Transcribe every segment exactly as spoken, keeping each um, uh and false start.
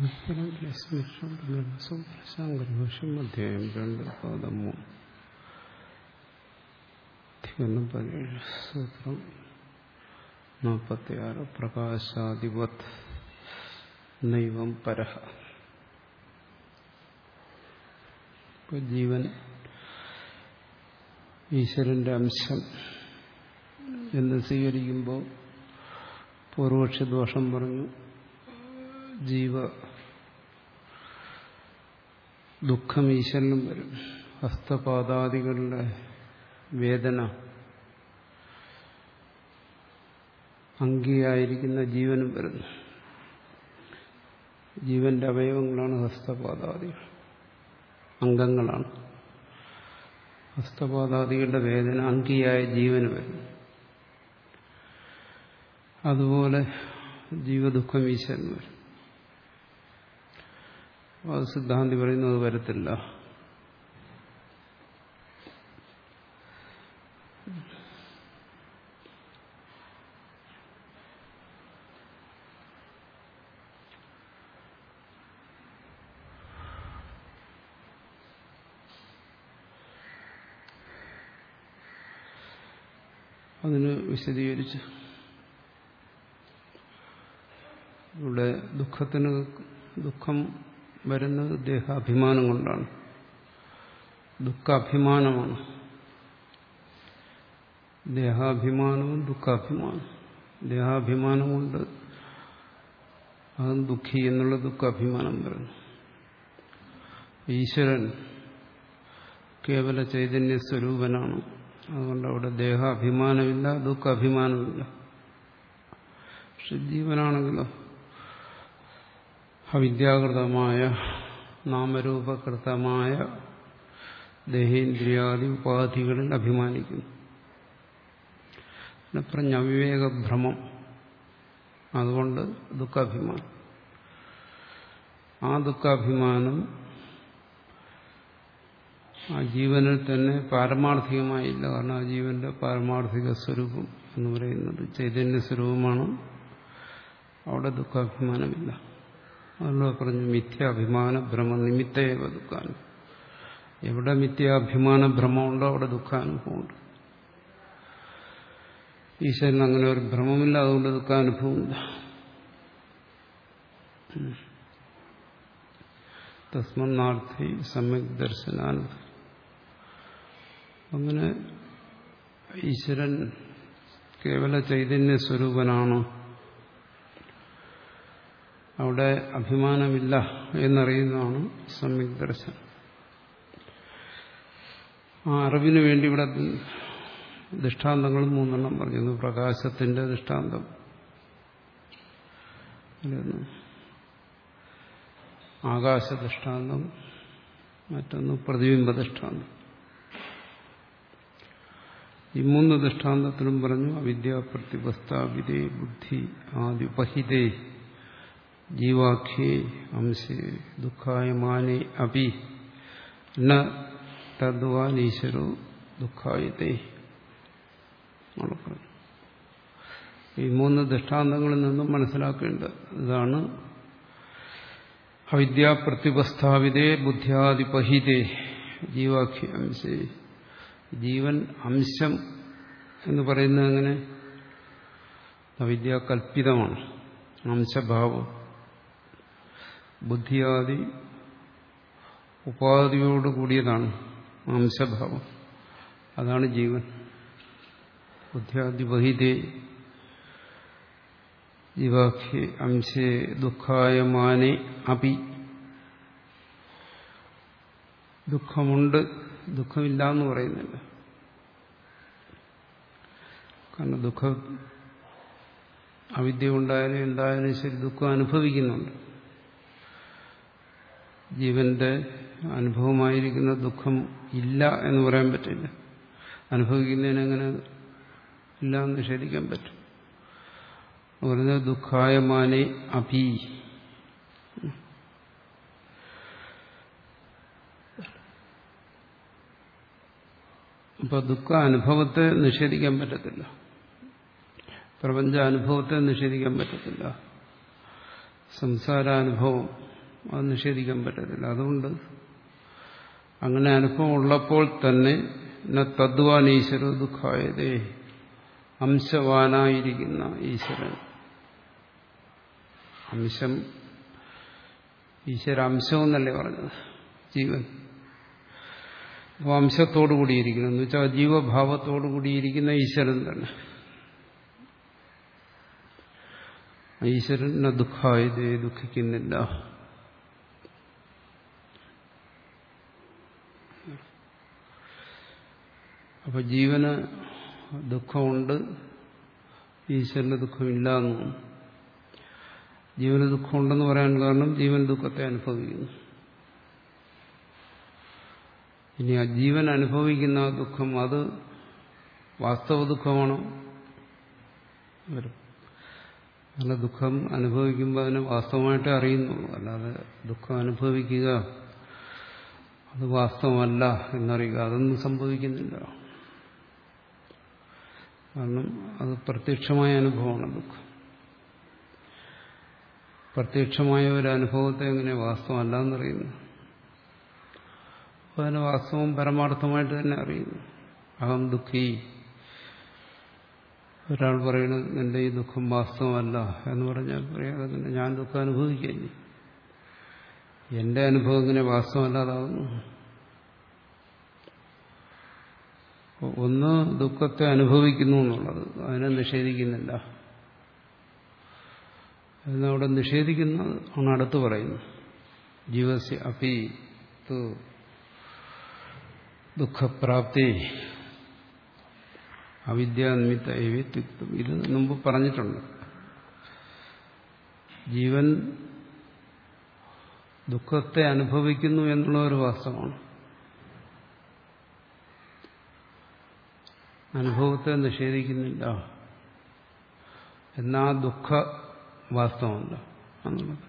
ശങ്കരഭാഷ്യം അധ്യായം രണ്ട് പാദം മൂന്ന് അധികരണം പതിനേഴ് സൂത്രം നാൽപ്പത്തിയാറ് പ്രകാശാധിപത് നൈവം പരഹ. ഇപ്പൊ ജീവൻ ഈശ്വരന്റെ അംശം എന്ന് സ്വീകരിക്കുമ്പോൾ പൂർവക്ഷ ദോഷം പറഞ്ഞു. ജീവ ദുഃഖം ഈശ്വരനും വരും. ഹസ്തപാദാദികളുടെ വേദന അംഗിയായിരിക്കുന്ന ജീവനും വരുന്നു. ജീവന്റെ അവയവങ്ങളാണ് ഹസ്തപാദാദികൾ, അംഗങ്ങളാണ്. ഹസ്തപാദാദികളുടെ വേദന അംഗിയായ ജീവന് വരുന്നു. അതുപോലെ ജീവദുഃഖം ഈശ്വരന് വരും. അത് സിദ്ധാന്തി പറയുന്നത് വരത്തില്ല. അതിന് വിശദീകരിച്ചു. ഇവിടെ ദുഃഖത്തിന് ദുഃഖം വരുന്നത് ദേഹാഭിമാനം കൊണ്ടാണ്. ദുഃഖാഭിമാനമാണ്. ദേഹാഭിമാനവും ദുഃഖാഭിമാനം. ദേഹാഭിമാനം കൊണ്ട് അതും ദുഃഖി എന്നുള്ള ദുഃഖാഭിമാനം വരുന്നു. ഈശ്വരൻ കേവല ചൈതന്യ സ്വരൂപനാണ്. അതുകൊണ്ട് അവിടെ ദേഹാഭിമാനമില്ല, ദുഃഖാഭിമാനമില്ല. പക്ഷെ ജീവനാണെങ്കിലോ അവിദ്യാകൃതമായ നാമരൂപകൃതമായ ദേഹേന്ദ്രിയാദി ഉപാധികളിൽ അഭിമാനിക്കുന്നു. പിന്നെ പറഞ്ഞ അവിവേകഭ്രമം, അതുകൊണ്ട് ദുഃഖാഭിമാനം. ആ ദുഃഖാഭിമാനം ആ ജീവനിൽ തന്നെ പാരമാർത്ഥികമായില്ല. കാരണം ആ ജീവന്റെ പാരമാർത്ഥിക സ്വരൂപം എന്ന് പറയുന്നത് ചൈതന്യ സ്വരൂപമാണ്. അവിടെ ദുഃഖാഭിമാനമില്ല. അതുകൊണ്ട് പറഞ്ഞു മിഥ്യാഭിമാന ഭ്രമ നിമിത്തേവ ദുഃഖാനം. എവിടെ മിഥ്യാഭിമാന ഭ്രമമുണ്ടോ അവിടെ ദുഃഖാനുഭവമുണ്ട്. ഈശ്വരൻ അങ്ങനെ ഒരു ഭ്രമമില്ല, അതുകൊണ്ട് ദുഃഖാനുഭവമില്ല. തസ്മന്നാർത്ഥി സമ്യക് ദർശനാനുഭവം. അങ്ങനെ ഈശ്വരൻ കേവല ചൈതന്യ സ്വരൂപനാണ്. അവിടെ അഭിമാനമില്ല എന്നറിയുന്നതാണ് സമ്യക് ദർശനം. ആ അറിവിന് വേണ്ടി ഇവിടെ ദൃഷ്ടാന്തങ്ങൾ മൂന്നെണ്ണം പറഞ്ഞു. പ്രകാശത്തിന്റെ ദൃഷ്ടാന്തം, ആകാശ ദൃഷ്ടാന്തം, മറ്റൊന്ന് പ്രതിബിംബ ദൃഷ്ടാന്തം. ഈ മൂന്ന് ദൃഷ്ടാന്തത്തിലും പറഞ്ഞു അവിദ്യ പ്രതിപസ്ഥാപിതേ ബുദ്ധി ആദ്യുപഹിതേ ജീവാഖ്യേ അംശേ ദുഃഖായമാനേ അപി ന തദ്വാൻ ഈശ്വരോ ദുഃഖായതേ. ഈ മൂന്ന് ദൃഷ്ടാന്തങ്ങളിൽ നിന്നും മനസ്സിലാക്കേണ്ട ഇതാണ് അവിദ്യ പ്രതിപസ്ഥാപിതേ ബുദ്ധ്യാദിപഹിതേ ജീവാഖ്യ അംശേ. ജീവൻ അംശം എന്ന് പറയുന്നത് എങ്ങനെ? അവിദ്യ കൽപ്പിതമാണ്, അംശഭാവം. ബുദ്ധിയാദി ഉപാധിയോട് കൂടിയതാണ് അംശഭാവം. അതാണ് ജീവൻ. ബുദ്ധ്യാദിപഹിതേ ജീവാഖ്യേ അംശേ ദുഃഖായമാനേ അപി. ദുഃഖമുണ്ട്, ദുഃഖമില്ല എന്ന് പറയുന്നില്ല. കാരണം ദുഃഖം അവിദ്യ ഉണ്ടായാലും എന്തായാലും ശരി ദുഃഖം അനുഭവിക്കുന്നുണ്ട്. ജീവന്റെ അനുഭവമായിരിക്കുന്ന ദുഃഖം ഇല്ല എന്ന് പറയാൻ പറ്റില്ല. അനുഭവിക്കുന്നതിനെങ്ങനെ ഇല്ല എന്ന് നിഷേധിക്കാൻ പറ്റും. പറയുന്നത് ദുഃഖായമാനേ അപി. അപ്പൊ ദുഃഖ അനുഭവത്തെ നിഷേധിക്കാൻ പറ്റത്തില്ല. പ്രപഞ്ച അനുഭവത്തെ നിഷേധിക്കാൻ പറ്റത്തില്ല. സംസാരാനുഭവം അത് നിഷേധിക്കാൻ പറ്റത്തില്ല. അതുകൊണ്ട് അങ്ങനെ അനുഭവം ഉള്ളപ്പോൾ തന്നെ തദ്വാൻ ഈശ്വരോ ദുഃഖായതേ, അംശവാനായിരിക്കുന്ന ഈശ്വരൻ, അംശം ഈശ്വര അംശം എന്നല്ലേ പറഞ്ഞത്, ജീവൻ. അപ്പോൾ അംശത്തോടു കൂടിയിരിക്കുന്നു എന്ന് വെച്ചാൽ ജീവഭാവത്തോടു കൂടിയിരിക്കുന്ന ഈശ്വരൻ തന്നെ. ഈശ്വരൻ ദുഃഖായതേ, ദുഃഖിക്കുന്നില്ല. അപ്പൊ ജീവന് ദുഃഖമുണ്ട്, ഈശ്വരന് ദുഃഖമില്ല എന്നും. ജീവന് ദുഃഖമുണ്ടെന്ന് പറയാൻ കാരണം ജീവൻ ദുഃഖത്തെ അനുഭവിക്കുന്നു. ഇനി ആ ജീവൻ അനുഭവിക്കുന്ന ദുഃഖം അത് വാസ്തവ ദുഃഖമാണോ? അങ്ങനെ ദുഃഖം അനുഭവിക്കുമ്പോൾ അതിനെ വാസ്തവമായിട്ടേ അറിയുന്നുള്ളൂ. അല്ലാതെ ദുഃഖം അനുഭവിക്കുക അത് വാസ്തവമല്ല എന്നറിയുക അതൊന്നും സംഭവിക്കുന്നില്ല. കാരണം അത് പ്രത്യക്ഷമായ അനുഭവമാണ് ദുഃഖം. പ്രത്യക്ഷമായ ഒരു അനുഭവത്തെ എങ്ങനെ വാസ്തവമല്ല എന്നറിയുന്നു? അപ്പോൾ അതിന് വാസ്തവം പരമാർത്ഥമായിട്ട് തന്നെ അറിയുന്നു. അഹം ദുഃഖി. ഒരാൾ പറയുന്നത് എൻ്റെ ഈ ദുഃഖം വാസ്തവമല്ല എന്ന് പറഞ്ഞാൽ പറയാതെ ഞാൻ ദുഃഖം അനുഭവിക്കുകയില്ലേ. എൻ്റെ അനുഭവം ഇങ്ങനെ വാസ്തവമല്ലാതാകുന്നു. ഒന്ന് ദുഃഖത്തെ അനുഭവിക്കുന്നു എന്നുള്ളത്, അതിനെ നിഷേധിക്കുന്നില്ല. അതിനവിടെ നിഷേധിക്കുന്നത് ആണ് അടുത്ത് പറയുന്നത്. ജീവസ്യ അപി തു ദുഃഖപ്രാപ്തി അവിദ്യാനിമിത്ത ഏവ്യത്വം. ഇത് മുമ്പ് പറഞ്ഞിട്ടുണ്ട്. ജീവൻ ദുഃഖത്തെ അനുഭവിക്കുന്നു എന്നുള്ള ഒരു വാസ്തവമാണ്. അനുഭവത്തെ നിഷേധിക്കുന്നില്ല. എന്നാ ദുഃഖ വാസ്തവമല്ല എന്നുള്ളത്.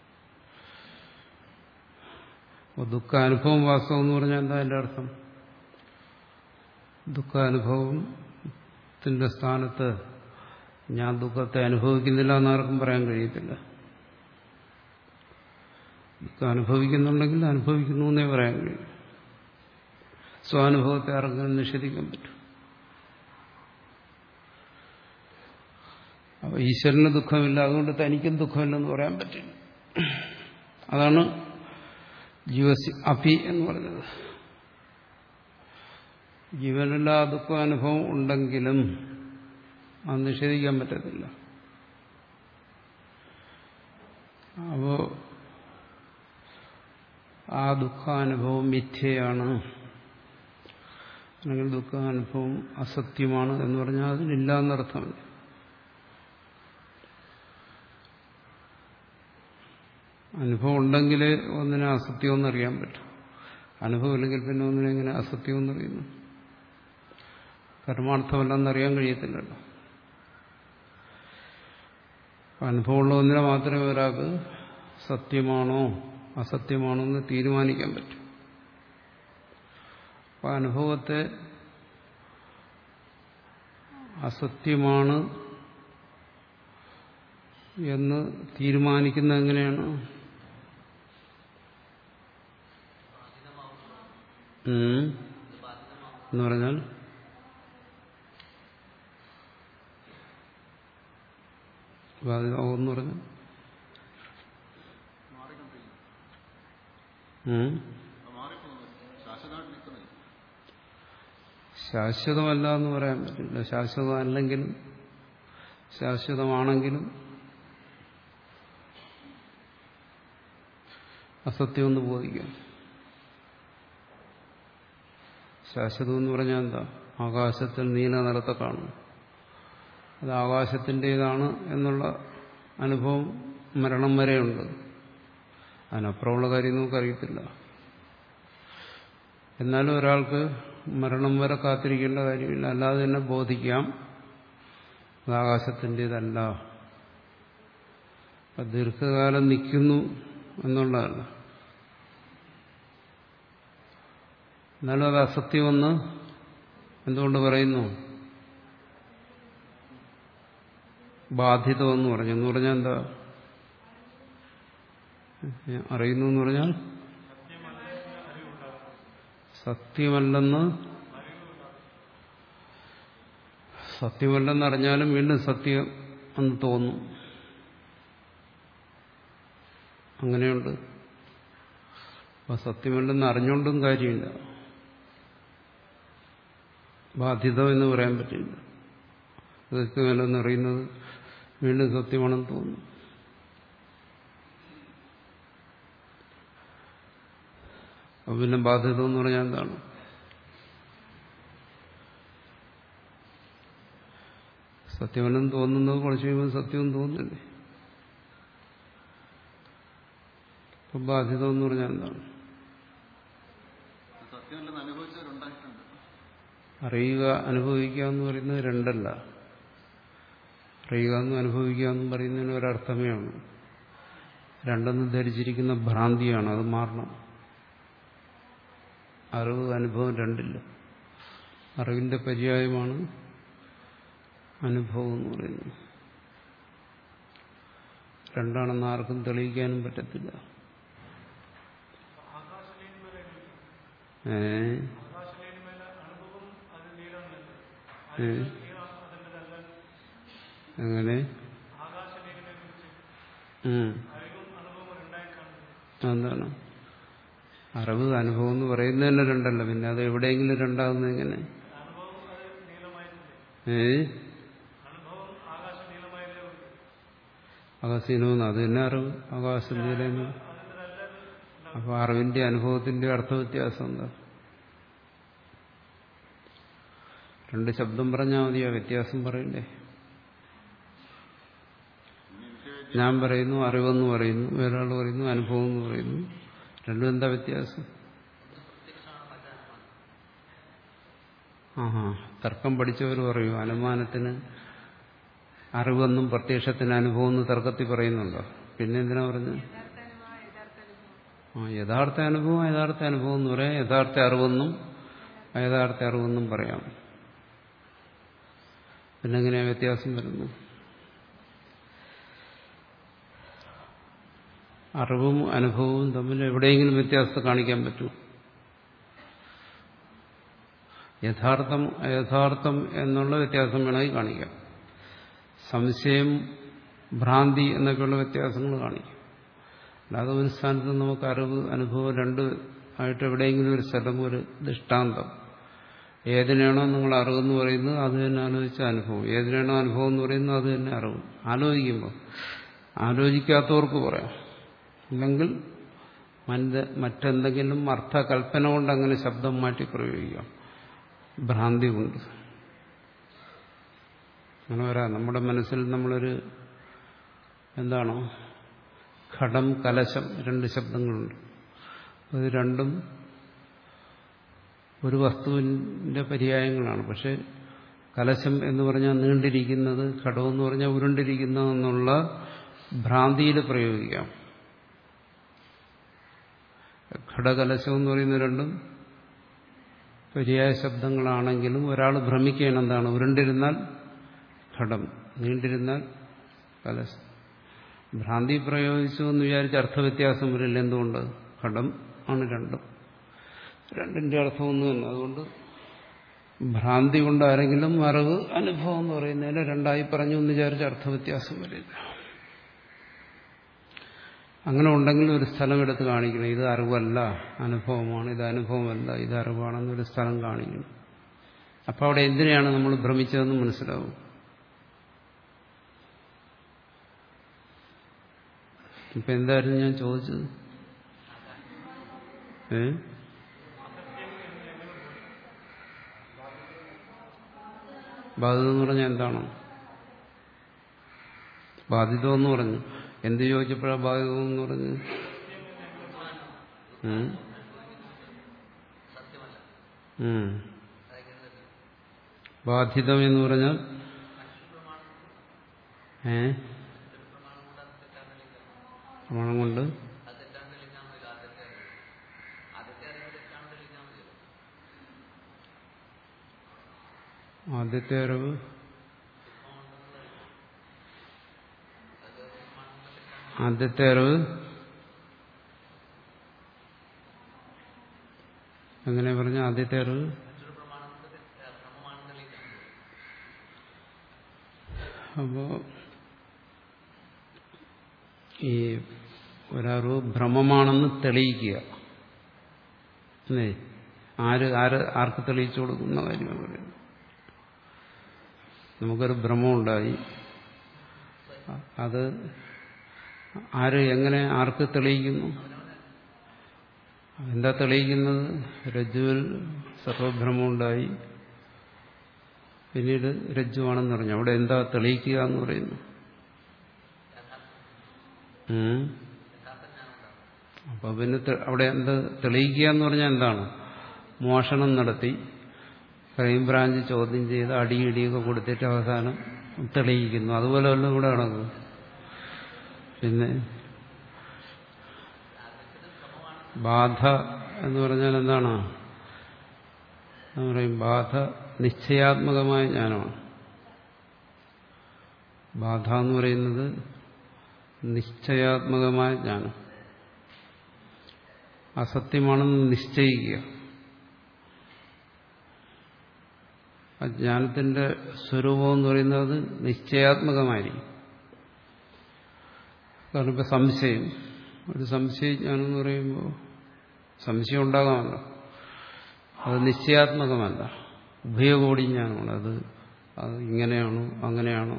അപ്പോൾ ദുഃഖ അനുഭവം വാസ്തവം എന്ന് പറഞ്ഞാൽ എന്താ അതിൻ്റെ അർത്ഥം? ദുഃഖാനുഭവത്തിന്റെ സ്ഥാനത്ത് ഞാൻ ദുഃഖത്തെ അനുഭവിക്കുന്നില്ല എന്നാർക്കും പറയാൻ കഴിയത്തില്ല. ദുഃഖം അനുഭവിക്കുന്നുണ്ടെങ്കിൽ അനുഭവിക്കുന്നു എന്നേ പറയാൻ കഴിയും. സ്വാനുഭവത്തെ ആർക്കും നിഷേധിക്കാൻ പറ്റും. അപ്പൊ ഈശ്വരന് ദുഃഖമില്ല, അതുകൊണ്ട് തനിക്കും ദുഃഖമില്ലെന്ന് പറയാൻ പറ്റില്ല. അതാണ് ജീവസ് അപി എന്ന് പറഞ്ഞത്. ജീവനുള്ള ദുഃഖാനുഭവം ഉണ്ടെങ്കിലും അത് നിഷേധിക്കാൻ പറ്റത്തില്ല. അപ്പോ ആ ദുഃഖാനുഭവം മിഥ്യയാണ്, അല്ലെങ്കിൽ ദുഃഖാനുഭവം അസത്യമാണ് എന്ന് പറഞ്ഞാൽ അതിനില്ല എന്നർത്ഥമില്ല. അനുഭവം ഉണ്ടെങ്കിലേ ഒന്നിനെ അസത്യമെന്ന് അറിയാൻ പറ്റും. അനുഭവം ഇല്ലെങ്കിൽ പിന്നെ ഒന്നിനെ എങ്ങനെ അസത്യമെന്ന് അറിയുന്നു? പരമാർത്ഥമല്ലെന്നറിയാൻ കഴിയത്തില്ലല്ലോ. അനുഭവമുള്ള ഒന്നിനെ മാത്രമേ ഒരാൾക്ക് സത്യമാണോ അസത്യമാണോ എന്ന് തീരുമാനിക്കാൻ പറ്റും. അപ്പം അനുഭവത്തെ അസത്യമാണ് എന്ന് തീരുമാനിക്കുന്നത് എങ്ങനെയാണ്? എന്ന് പറഞ്ഞാൽ ബാധിതമാവെന്ന് പറഞ്ഞാൽ ശാശ്വതമല്ല എന്ന് പറയാൻ പറ്റില്ല. ശാശ്വതമല്ലെങ്കിലും ശാശ്വതമാണെങ്കിലും അസത്യമെന്ന് ബോധിക്കാം. ശാശ്വതം എന്ന് പറഞ്ഞാൽ എന്താ? ആകാശത്തിൽ നീല നിറത്തെ കാണും, അത് ആകാശത്തിൻ്റെതാണ് എന്നുള്ള അനുഭവം മരണം വരെയുണ്ട്. അതിനപ്പുറമുള്ള കാര്യം നമുക്കറിയത്തില്ല. എന്നാലും ഒരാൾക്ക് മരണം വരെ കാത്തിരിക്കേണ്ട കാര്യമില്ല. അല്ലാതെ തന്നെ ബോധിക്കാം അത് ആകാശത്തിൻ്റെതല്ല, അത് ദീർഘകാലം നിൽക്കുന്നു എന്നുള്ളതല്ല. എന്നാലും അത് അസത്യമെന്ന് എന്തുകൊണ്ട് പറയുന്നു? ബാധിതമെന്ന് പറഞ്ഞു. എന്ന് പറഞ്ഞാൽ എന്താ? അറിയുന്നു എന്ന് പറഞ്ഞാൽ സത്യമല്ലെന്ന് സത്യമല്ലെന്നറിഞ്ഞാലും വീണ്ടും സത്യം എന്ന് തോന്നും. അങ്ങനെയുണ്ട്. അപ്പൊ സത്യമല്ലെന്ന് അറിഞ്ഞുകൊണ്ടും കാര്യമില്ല. ബാധ്യത എന്ന് പറയാൻ പറ്റില്ല. സത്യമല്ലെന്ന് അറിയുന്നത് വീണ്ടും സത്യമാണെന്ന് തോന്നുന്നു. അപ്പൊ പിന്നെ ബാധ്യത എന്ന് പറഞ്ഞാൽ എന്താണ്? സത്യമല്ലെന്ന് തോന്നുന്നത് കുറച്ച് കഴിയുമ്പോൾ സത്യം തോന്നുന്നില്ലേ? അപ്പൊ ബാധ്യത എന്ന് പറഞ്ഞാൽ എന്താണ്? അറിയുക അനുഭവിക്കുക എന്ന് പറയുന്നത് രണ്ടല്ല. അറിയുക എന്നും അനുഭവിക്കുക എന്നും പറയുന്നതിന് ഒരർത്ഥമേ ഉള്ളൂ. രണ്ടെന്ന് ധരിച്ചിരിക്കുന്ന ഭ്രാന്തിയാണ്. അത് മാറണം. അറിവ് അനുഭവം രണ്ടില്ല. അറിവിന്റെ പര്യായമാണ് അനുഭവം എന്ന് പറയുന്നത്. രണ്ടാണെന്ന് ആർക്കും തെളിയിക്കാനും പറ്റത്തില്ല. ഏ അങ്ങനെ എന്താണ് അറിവ് അനുഭവം എന്ന് പറയുന്നത് തന്നെ രണ്ടല്ല. പിന്നെ അത് എവിടെയെങ്കിലും രണ്ടാകുന്നത് എങ്ങനെ? ഏ ആകാശീനമെന്ന് അത് തന്നെ അറിവ്. ആകാശം നീലെന്ന്. അപ്പൊ അറിവിന്റെ അനുഭവത്തിന്റെ അർത്ഥവ്യത്യാസം എന്താ? രണ്ട് ശബ്ദം പറഞ്ഞാൽ മതിയോ? വ്യത്യാസം പറയണ്ടേ? ഞാൻ പറയുന്നു അറിവെന്ന് പറയുന്നു, വേറൊരാൾ പറയുന്നു അനുഭവം എന്ന് പറയുന്നു. രണ്ടും എന്താ വ്യത്യാസം? ആഹാ തർക്കം പഠിച്ചവർ പറയൂ അനുമാനത്തിന് അറിവെന്നും പ്രത്യക്ഷത്തിന് അനുഭവം എന്ന് തർക്കത്തിൽ പറയുന്നുണ്ടോ? പിന്നെ എന്തിനാ പറഞ്ഞു? ആ യഥാർത്ഥ അനുഭവം യഥാർത്ഥ അനുഭവം എന്ന് പറയാം. യഥാർത്ഥ അറിവെന്നും അയഥാർത്ഥ അറിവെന്നും പറയാം. പിന്നെങ്ങനെയാ വ്യത്യാസം വരുന്നു? അറിവും അനുഭവവും തമ്മിൽ എവിടെയെങ്കിലും വ്യത്യാസത്തെ കാണിക്കാൻ പറ്റൂ? യഥാർത്ഥം അയഥാർത്ഥം എന്നുള്ള വ്യത്യാസം വേണമെങ്കിൽ കാണിക്കാം. സംശയം ഭ്രാന്തി എന്നൊക്കെയുള്ള വ്യത്യാസങ്ങൾ കാണിക്കും. അല്ലാതെ ഒരു സ്ഥാനത്ത് നമുക്ക് അറിവ് അനുഭവം രണ്ട് ആയിട്ട് എവിടെയെങ്കിലും ഒരു സ്ഥലം ഒരു ദൃഷ്ടാന്തം ഏതിനാണോ നിങ്ങൾ അറിവെന്ന് പറയുന്നത് അത് തന്നെ ആലോചിച്ച അനുഭവം, ഏതിനാണോ അനുഭവം എന്ന് പറയുന്നത് അത് തന്നെ അറിവ്. ആലോചിക്കുമ്പോൾ ആലോചിക്കാത്തവർക്ക് പറയാം. അല്ലെങ്കിൽ മറ്റെന്തെങ്കിലും അർത്ഥകൽപ്പന കൊണ്ട് അങ്ങനെ ശബ്ദം മാറ്റി പ്രയോഗിക്കാം. ഭ്രാന്തി കൊണ്ട് അങ്ങനെ വരാം. നമ്മുടെ മനസ്സിൽ നമ്മളൊരു എന്താണോ ഘടം കലശം രണ്ട് ശബ്ദങ്ങളുണ്ട്. അത് രണ്ടും ഒരു വസ്തുവിന്റെ പര്യായങ്ങളാണ്. പക്ഷെ കലശം എന്ന് പറഞ്ഞാൽ നീണ്ടിരിക്കുന്നത്, ഘടം എന്ന് പറഞ്ഞാൽ ഉരുണ്ടിരിക്കുന്നതെന്നുള്ള ഭ്രാന്തിയിൽ പ്രയോഗിക്കാം. ഘടകലശം എന്ന് പറയുന്ന രണ്ടും പര്യായ ശബ്ദങ്ങളാണെങ്കിലും ഒരാൾ ഭ്രമിക്കുകയാണ്. എന്താണ്? ഉരുണ്ടിരുന്നാൽ ഘടം, നീണ്ടിരുന്നാൽ കലശം. ഭ്രാന്തി പ്രയോഗിച്ചു എന്ന് വിചാരിച്ച അർത്ഥവ്യത്യാസം വരില്ല. എന്തുകൊണ്ട്? ഘടം ആണ് രണ്ടും, രണ്ടിന്റെ അർത്ഥം ഒന്നു തന്നെ. അതുകൊണ്ട് ഭ്രാന്തി കൊണ്ട് ആരെങ്കിലും അറിവ് അനുഭവം എന്ന് പറയുന്നതിന് രണ്ടായി പറഞ്ഞു എന്ന് വിചാരിച്ച അർത്ഥവ്യത്യാസം വരില്ല. അങ്ങനെ ഉണ്ടെങ്കിൽ ഒരു സ്ഥലം എടുത്ത് കാണിക്കണം. ഇത് അറിവല്ല അനുഭവമാണ്, ഇത് അനുഭവമല്ല ഇത് അറിവാണെന്നൊരു സ്ഥലം കാണിക്കണം. അപ്പം അവിടെ എന്തിനെയാണ് നമ്മൾ ഭ്രമിച്ചതെന്ന് മനസ്സിലാവും. ഇപ്പം എന്തായിരുന്നു ഞാൻ ചോദിച്ചത്? ഏ ബാധിത എന്ന് പറഞ്ഞാൽ എന്താണോ? ബാധിതം എന്ന് പറഞ്ഞു. എന്ത് ചോദിച്ചപ്പോഴാണ് ബാധിതം എന്ന് പറഞ്ഞു? ബാധിതം എന്ന് പറഞ്ഞാൽ ഏ പ്രമാണം കൊണ്ട് ആദ്യത്തെ അറിവ് ആദ്യത്തെ അറിവ് എങ്ങനെ പറഞ്ഞ ആദ്യത്തെ അറിവ് അപ്പോ ഈ ഒരറിവ് ഭ്രമമാണെന്ന് തെളിയിക്കുക. അല്ലേ? ആര് ആര് ആർക്ക് തെളിയിച്ചു കൊടുക്കുന്ന കാര്യമാണ് പറയുന്നത്. നമുക്കൊരു ഭ്രമമുണ്ടായി, അത് ആര് എങ്ങനെ ആർക്ക് തെളിയിക്കുന്നു? എന്താ തെളിയിക്കുന്നത്? രജ്ജുവിൽ സർവഭ്രമമുണ്ടായി, പിന്നീട് രജ്ജുവാണെന്ന് പറഞ്ഞു. അവിടെ എന്താ തെളിയിക്കുക എന്ന് പറയുന്നു? അപ്പൊ പിന്നെ അവിടെ എന്താ തെളിയിക്കുക എന്ന് പറഞ്ഞാൽ എന്താണ്? മോഷണം നടത്തി ക്രൈംബ്രാഞ്ച് ചോദ്യം ചെയ്ത് അടിയിടിയൊക്കെ കൊടുത്തിട്ട് അവസാനം തെളിയിക്കുന്നു. അതുപോലെ വല്ലതും ഇവിടെ നടക്കും. പിന്നെ ബാധ എന്ന് പറഞ്ഞാൽ എന്താണ്? എന്ന് പറയും ബാധ നിശ്ചയാത്മകമായ ജ്ഞാനമാണ്. ബാധ എന്ന് പറയുന്നത് നിശ്ചയാത്മകമായ ജ്ഞാനം. അസത്യമാണെന്ന് നിശ്ചയിക്കുക. ആ ജ്ഞാനത്തിന്റെ സ്വരൂപം എന്ന് പറയുന്നത് നിശ്ചയാത്മകമായിരിക്കും. കാരണം ഇപ്പം സംശയം, ഒരു സംശയജ്ഞാനം എന്ന് പറയുമ്പോൾ സംശയം ഉണ്ടാകാമല്ലോ. അത് നിശ്ചയാത്മകമല്ല, ഉഭയകോടി ജ്ഞാനമാണ്. അത് അത് ഇങ്ങനെയാണോ അങ്ങനെയാണോ,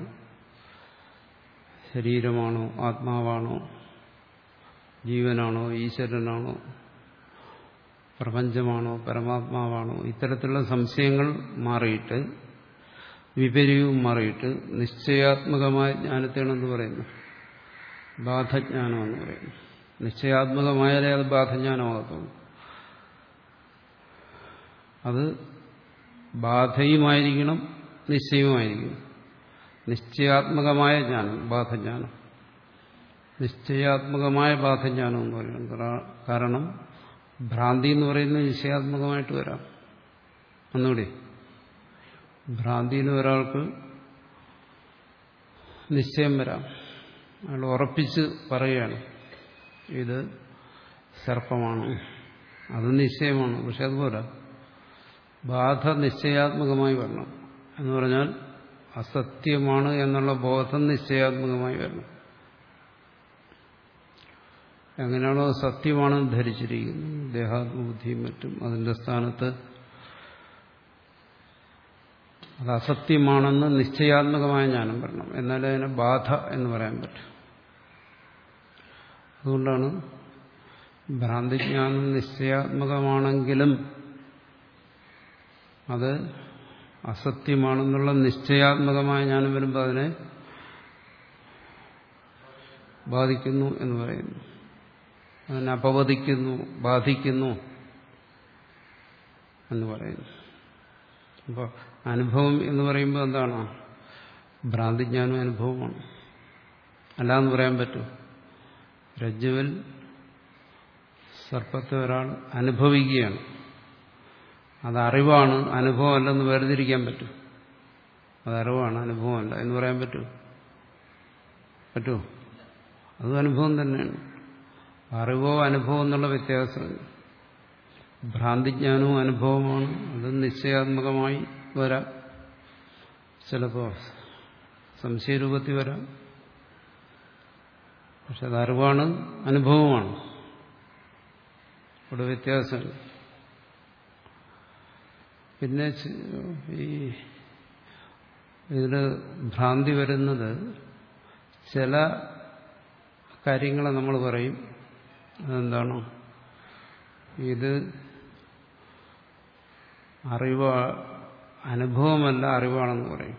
ശരീരമാണോ ആത്മാവാണോ ജീവനാണോ ഈശ്വരനാണോ പ്രപഞ്ചമാണോ പരമാത്മാവാണോ, ഇത്തരത്തിലുള്ള സംശയങ്ങൾ മാറിയിട്ട് വിപര്യവും മാറിയിട്ട് നിശ്ചയാത്മകമായ ജ്ഞാനത്തെയാണെന്ന് പറയുന്നു ബാധജ്ഞാനം എന്ന് പറയുന്നു. നിശ്ചയാത്മകമായാലേ അത് ബാധജ്ഞാനമാകത്തുള്ളൂ. അത് ബാധയുമായിരിക്കണം നിശ്ചയവുമായിരിക്കണം. നിശ്ചയാത്മകമായ ജ്ഞാനം ബാധജ്ഞാനം, നിശ്ചയാത്മകമായ ബാധജ്ഞാനം എന്ന് പറയുന്നത്. കാരണം ഭ്രാന്തി എന്ന് പറയുന്നത് നിശ്ചയാത്മകമായിട്ട് വരാം. ഒന്നുകൂടി, ഭ്രാന്തിയിൽ ഒരാൾക്ക് നിശ്ചയം വരാം. അയാൾ ഉറപ്പിച്ച് പറയുകയാണ് ഇത് സർപ്പമാണ്, അത് നിശ്ചയമാണ്. പക്ഷെ അതുപോലെ ബാധ നിശ്ചയാത്മകമായി വരണം എന്ന് പറഞ്ഞാൽ അസത്യമാണ് എന്നുള്ള ബോധം നിശ്ചയാത്മകമായി വരണം. എങ്ങനെയാണോ സത്യമാണെന്ന് ധരിച്ചിരിക്കുന്നു ദേഹാത്മബുദ്ധിയും മറ്റും, അതിന്റെ സ്ഥാനത്ത് അത് അസത്യമാണെന്ന് നിശ്ചയാത്മകമായ ജ്ഞാനം വരണം. എന്നാലേ അതിനെ ബാധ എന്ന് പറയാൻ പറ്റും. അതുകൊണ്ടാണ് ഭ്രാന്തിജ്ഞാനം നിശ്ചയാത്മകമാണെങ്കിലും അത് അസത്യമാണെന്നുള്ള നിശ്ചയാത്മകമായ ജ്ഞാനം വരുമ്പോൾ അതിനെ ബാധിക്കുന്നു എന്ന് പറയുന്നു. അതിനെ അപവദിക്കുന്നു, ബാധിക്കുന്നു എന്ന് പറയുന്നു. അപ്പോൾ അനുഭവം എന്ന് പറയുമ്പോൾ എന്താണ്? ഭ്രാന്തിജ്ഞാനം അനുഭവമാണ്. അല്ലാന്ന് പറയാൻ പറ്റും. രജ്ജുവിൽ സർപ്പത്തെ ഒരാൾ അനുഭവിക്കുകയാണ്, അത് അറിവാണ്, അനുഭവമല്ലെന്ന് വേർതിരിക്കാൻ പറ്റും. അത് അറിവാണ്, അനുഭവമല്ല എന്ന് പറയാൻ പറ്റുമോ? പറ്റുമോ? അതും അനുഭവം തന്നെയാണ്. അറിവോ അനുഭവം എന്നുള്ള വ്യത്യാസമില്ല. ഭ്രാന്തിജ്ഞാനവും അനുഭവമാണ്. അത് നിശ്ചയാത്മകമായി വരാം, ചിലപ്പോൾ സംശയരൂപത്തിൽ വരാം. പക്ഷെ അത് അറിവാണ്, അനുഭവമാണ്. ഇവിടെ വ്യത്യാസമില്ല. പിന്നെ ഈ ഇതിൽ ഭ്രാന്തി വരുന്നത് ചില കാര്യങ്ങളെ നമ്മൾ പറയും. അതെന്താണോ? ഇത് അറിവ് അനുഭവമല്ല, അറിവാണെന്ന് പറയും.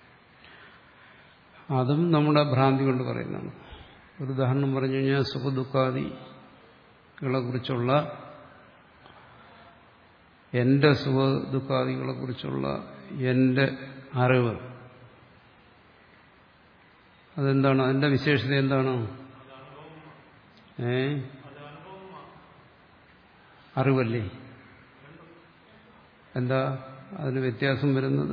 അതും നമ്മുടെ ഭ്രാന്തി കൊണ്ട് പറയുന്നതാണ്. ഒരു ഉദാഹരണം പറഞ്ഞു കഴിഞ്ഞാൽ സുഖദുഃഖാദികളെ കുറിച്ചുള്ള എന്റെ സുഖദുഃഖാദികളെ കുറിച്ചുള്ള എന്റെ അറിവ്, അതെന്താണ്? അതിന്റെ വിശേഷത എന്താണ്? ഏ അറിവല്ലേ? എന്താ അതിന് വ്യത്യാസം വരുന്നത്?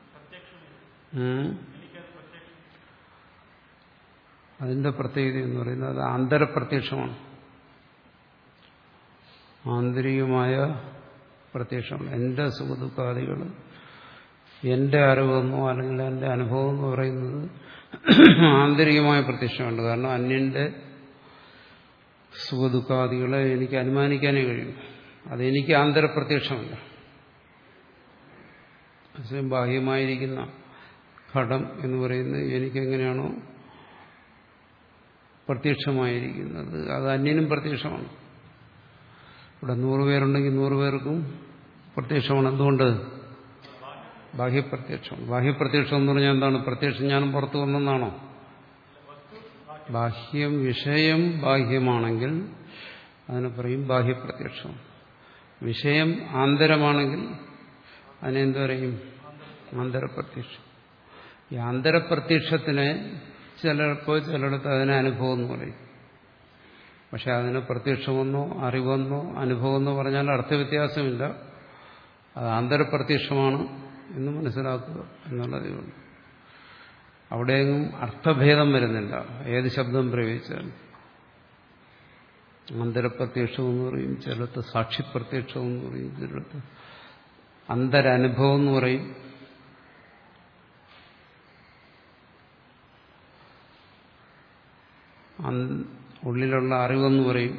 അതിന്റെ പ്രത്യേകത എന്ന് പറയുന്നത് അത് ആന്തരപ്രത്യക്ഷമാണ്. ആന്തരികമായ പ്രത്യക്ഷമാണ്. എന്റെ സുഖദുഃഖാദികൾ, എന്റെ അറിവെന്നോ അല്ലെങ്കിൽ എന്റെ അനുഭവം എന്ന് പറയുന്നത് ആന്തരികമായ പ്രത്യക്ഷമുണ്ട്. കാരണം അന്യന്റെ സുഖദുഃഖാദികളെ എനിക്ക് അനുമാനിക്കാനേ കഴിയും. അതെനിക്ക് ആന്തരപ്രത്യക്ഷമല്ല. ബാഹ്യമായിരിക്കുന്ന ഘടം എന്ന് പറയുന്നത് എനിക്കെങ്ങനെയാണോ പ്രത്യക്ഷമായിരിക്കുന്നത് അത് അന്യനും പ്രത്യക്ഷമാണ്. ഇവിടെ നൂറ് പേരുണ്ടെങ്കിൽ നൂറ് പേർക്കും പ്രത്യക്ഷമാണ്. എന്തുകൊണ്ട്? ബാഹ്യപ്രത്യക്ഷം. ബാഹ്യപ്രത്യക്ഷം എന്ന് പറഞ്ഞാൽ എന്താണ്? പ്രത്യക്ഷം ഞാനും പുറത്തു വന്നെന്നാണോ? ബാഹ്യം വിഷയം ബാഹ്യമാണെങ്കിൽ അതിനെ പറയും ബാഹ്യപ്രത്യക്ഷം. വിഷയം ആന്തരമാണെങ്കിൽ അതിനെന്ത് പറയും? ആന്തരപ്രത്യക്ഷം. ഈ ആന്തരപ്രത്യക്ഷത്തിനെ ചിലപ്പോൾ ചിലയിടത്ത് അതിനെ അനുഭവം എന്ന് പറയും. പക്ഷെ അതിന് പ്രത്യക്ഷമെന്നോ അറിവെന്നോ അനുഭവമെന്നോ പറഞ്ഞാൽ അർത്ഥവ്യത്യാസമില്ല. അത് ആന്തരപ്രത്യക്ഷമാണ് എന്ന് മനസ്സിലാക്കുക എന്നുള്ളതേ ഉള്ളൂ. അവിടെയെങ്കിലും അർത്ഥഭേദം വരുന്നില്ല. ഏത് ശബ്ദം പ്രയോഗിച്ചാലും ആന്തരപ്രത്യക്ഷം എന്ന് പറയും, ചിലത്ത് സാക്ഷിപ്രത്യക്ഷം എന്ന് പറയും, ചിലത്ത് അന്തരനുഭവം എന്ന് പറയും. ഉള്ളിലുള്ള അറിവെന്ന് പറയും.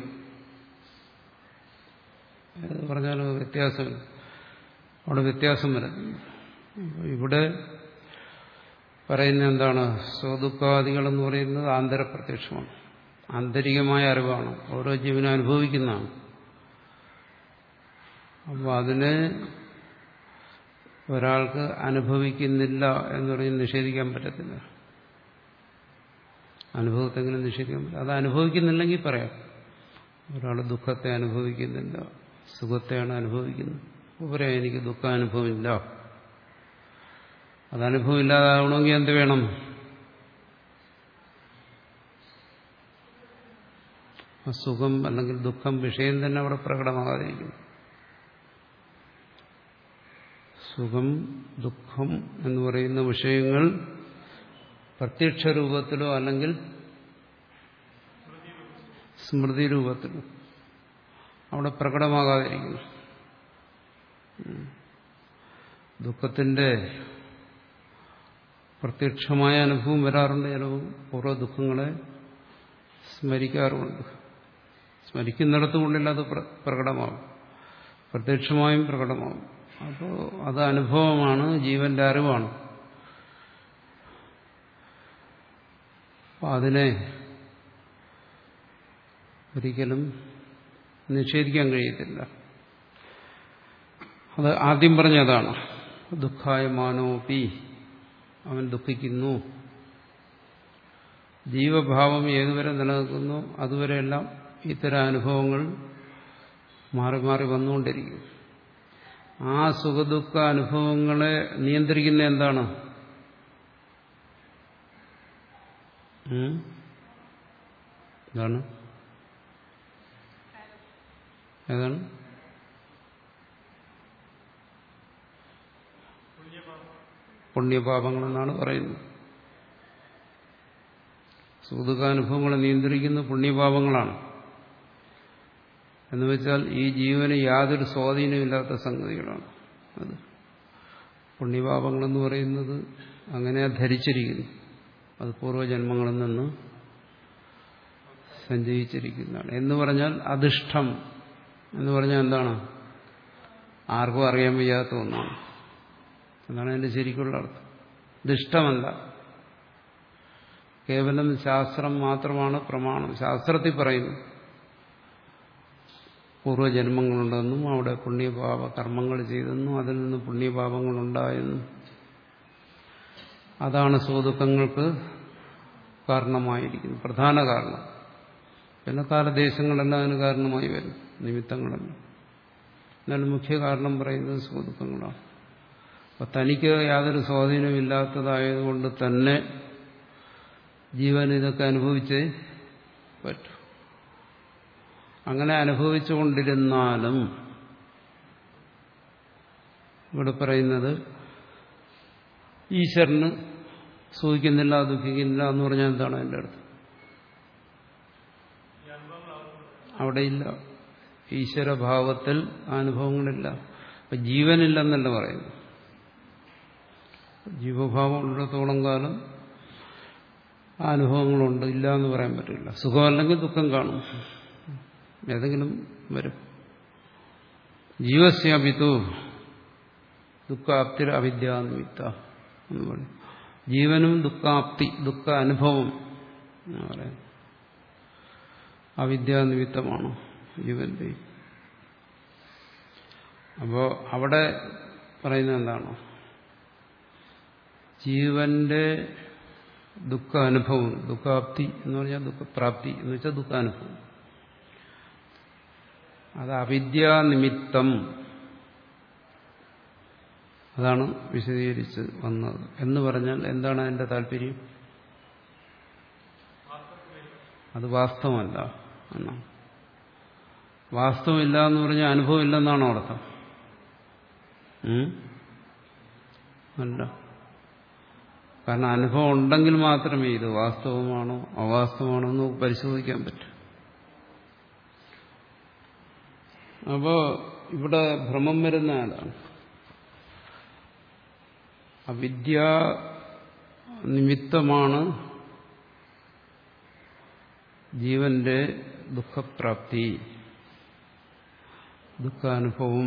എന്ന് പറഞ്ഞാൽ വ്യത്യാസമില്ല. അവിടെ വ്യത്യാസം വരുന്നു. ഇവിടെ പറയുന്ന എന്താണ്? സ്വദുഃഖാദികളെന്ന് പറയുന്നത് ആന്തരപ്രത്യക്ഷമാണ്, ആന്തരികമായ അറിവാണ്, ഓരോ ജീവനും അനുഭവിക്കുന്നതാണ്. അപ്പോൾ അതിനെ ഒരാൾക്ക് അനുഭവിക്കുന്നില്ല എന്ന് പറഞ്ഞ് നിഷേധിക്കാൻ പറ്റത്തില്ല. അനുഭവത്തെങ്കിലും നിഷേധിക്കാൻ പറ്റില്ല. അത് അനുഭവിക്കുന്നില്ലെങ്കിൽ പറയാം. ഒരാൾ ദുഃഖത്തെ അനുഭവിക്കുന്നില്ല, സുഖത്തെയാണ് അനുഭവിക്കുന്നത്. അപ്പോൾ പറയാം എനിക്ക് ദുഃഖാനുഭവമില്ല. അത് അനുഭവം ഇല്ലാതാവണമെങ്കിൽ എന്ത് വേണം? ആ സുഖം അല്ലെങ്കിൽ ദുഃഖം വിഷയം തന്നെ അവിടെ പ്രകടമാകാതിരിക്കുന്നു. സുഖം ദുഃഖം എന്ന് പറയുന്ന വിഷയങ്ങൾ പ്രത്യക്ഷ രൂപത്തിലോ അല്ലെങ്കിൽ സ്മൃതി രൂപത്തിലോ അവിടെ പ്രകടമാകാതിരിക്കുന്നു. ദുഃഖത്തിന്റെ പ്രത്യക്ഷമായ അനുഭവം വരാറുണ്ട്. ചിലപ്പോൾ പൂർവ്വ ദുഃഖങ്ങളെ സ്മരിക്കാറുമുണ്ട്. സ്മരിക്കുന്നിടത്തുകൊണ്ടില്ല അത് പ്രകടമാകും, പ്രത്യക്ഷമായും പ്രകടമാകും. അപ്പോൾ അത് അനുഭവമാണ്, ജീവന്റെ അറിവാണ്. അപ്പം അതിനെ ഒരിക്കലും നിഷേധിക്കാൻ കഴിയത്തില്ല. അത് ആദ്യം പറഞ്ഞതാണ്. ദുഃഖായ മാനോപി, അവൻ ദുഃഖിക്കുന്നു. ജീവഭാവം ഏതുവരെ നിലനിൽക്കുന്നു അതുവരെയെല്ലാം ഇത്തരം അനുഭവങ്ങൾ മാറി മാറി വന്നുകൊണ്ടിരിക്കും. ആ സുഖദുഃഖ അനുഭവങ്ങളെ നിയന്ത്രിക്കുന്ന എന്താണ്? എന്താണ്? ഏതാണ്? പുണ്യപാപങ്ങളെന്നാണ് പറയുന്നത്. സുഖദുഃഖാനുഭവങ്ങളെ നിയന്ത്രിക്കുന്ന പുണ്യപാപങ്ങളാണ്. എന്ന് വെച്ചാൽ ഈ ജീവന് യാതൊരു സ്വാധീനമില്ലാത്ത സംഗതികളാണ് അത്. പുണ്യപാപങ്ങളെന്ന് പറയുന്നത് അങ്ങനെ ധരിച്ചിരിക്കുന്നു. അത് പൂർവ്വജന്മങ്ങളിൽ നിന്ന് സഞ്ചയിച്ചിരിക്കുന്നതാണ്. എന്ന് പറഞ്ഞാൽ അധിഷ്ഠം എന്ന് പറഞ്ഞാൽ എന്താണ്? ആർക്കും അറിയാൻ വയ്യാത്ത ഒന്നാണ്. എന്നാണ് അതിന്റെ ശരിക്കുള്ള അർത്ഥം. ദുഷ്ടമല്ല, കേവലം ശാസ്ത്രം മാത്രമാണ് പ്രമാണം. ശാസ്ത്രത്തിൽ പറയുന്നു പൂർവ്വജന്മങ്ങളുണ്ടെന്നും അവിടെ പുണ്യപാപ കർമ്മങ്ങൾ ചെയ്തെന്നും അതിൽ നിന്ന് പുണ്യപാപങ്ങളുണ്ടായെന്നും അതാണ് സുഖദുഃഖങ്ങൾക്ക് കാരണമായിരിക്കുന്നത്, പ്രധാന കാരണം. പിന്നെ കാലദേശങ്ങളെല്ലാം അതിന് കാരണമായി വരും, നിമിത്തങ്ങളെല്ലാം. എന്നാൽ മുഖ്യ കാരണം പറയുന്നത് സുഖദുഃഖങ്ങളാണ്. അപ്പം തനിക്ക് യാതൊരു സ്വാധീനമില്ലാത്തതായതുകൊണ്ട് തന്നെ ജീവൻ ഇതൊക്കെ അനുഭവിച്ചേ പറ്റൂ. അങ്ങനെ അനുഭവിച്ചുകൊണ്ടിരുന്നാലും ഇവിടെ പറയുന്നത് ഈശ്വരന് സുഖിക്കുന്നില്ല ദുഃഖിക്കുന്നില്ല എന്ന് പറഞ്ഞാൽ എന്താണ് എൻ്റെ അർത്ഥം? അവിടെയില്ല, ഈശ്വരഭാവത്തിൽ അനുഭവങ്ങളില്ല. അപ്പൊ ജീവനില്ലെന്നല്ല പറയുന്നു. ജീവഭാവം ഉള്ളിടത്തോളം കാലം ആ അനുഭവങ്ങളുണ്ട്, ഇല്ല എന്ന് പറയാൻ പറ്റില്ല. സുഖമല്ലെങ്കിൽ ദുഃഖം കാണും, ഏതെങ്കിലും വരും. ജീവസ്യാപിതു ദുഃഖാപ്തി അവിദ്യാനിമിത്ത എന്ന് പറയും. ജീവനും ദുഃഖാപ്തി, ദുഃഖ അനുഭവം എന്ന് പറയാം, അവിദ്യാനിമിത്തമാണ് ജീവന്റെ. അപ്പോ അവിടെ പറയുന്നത് എന്താണ്? ജീവന്റെ ദുഃഖ അനുഭവം, ദുഃഖാപ്തി എന്ന് പറഞ്ഞാൽ ദുഃഖപ്രാപ്തി എന്ന് വെച്ചാൽ ദുഃഖാനുഭവം, അത് അവിദ്യാനിമിത്തം. അതാണ് വിശദീകരിച്ച് വന്നത്. എന്ന് പറഞ്ഞാൽ എന്താണ് അതിന്റെ താല്പര്യം? അത് വാസ്തവമല്ല എന്നാണ്. വാസ്തവമില്ല എന്ന് പറഞ്ഞാൽ അനുഭവം ഇല്ലെന്നാണോ അർത്ഥം? അല്ല. കാരണം അനുഭവം ഉണ്ടെങ്കിൽ മാത്രമേ ഇത് വാസ്തവമാണോ അവാസ്തവമാണോ എന്ന് പരിശോധിക്കാൻ പറ്റൂ. അപ്പോ ഇവിടെ ഭ്രമം വരുന്ന ആളാണ്. അവിദ്യാ നിമിത്തമാണ് ജീവന്റെ ദുഃഖപ്രാപ്തി, ദുഃഖാനുഭവം.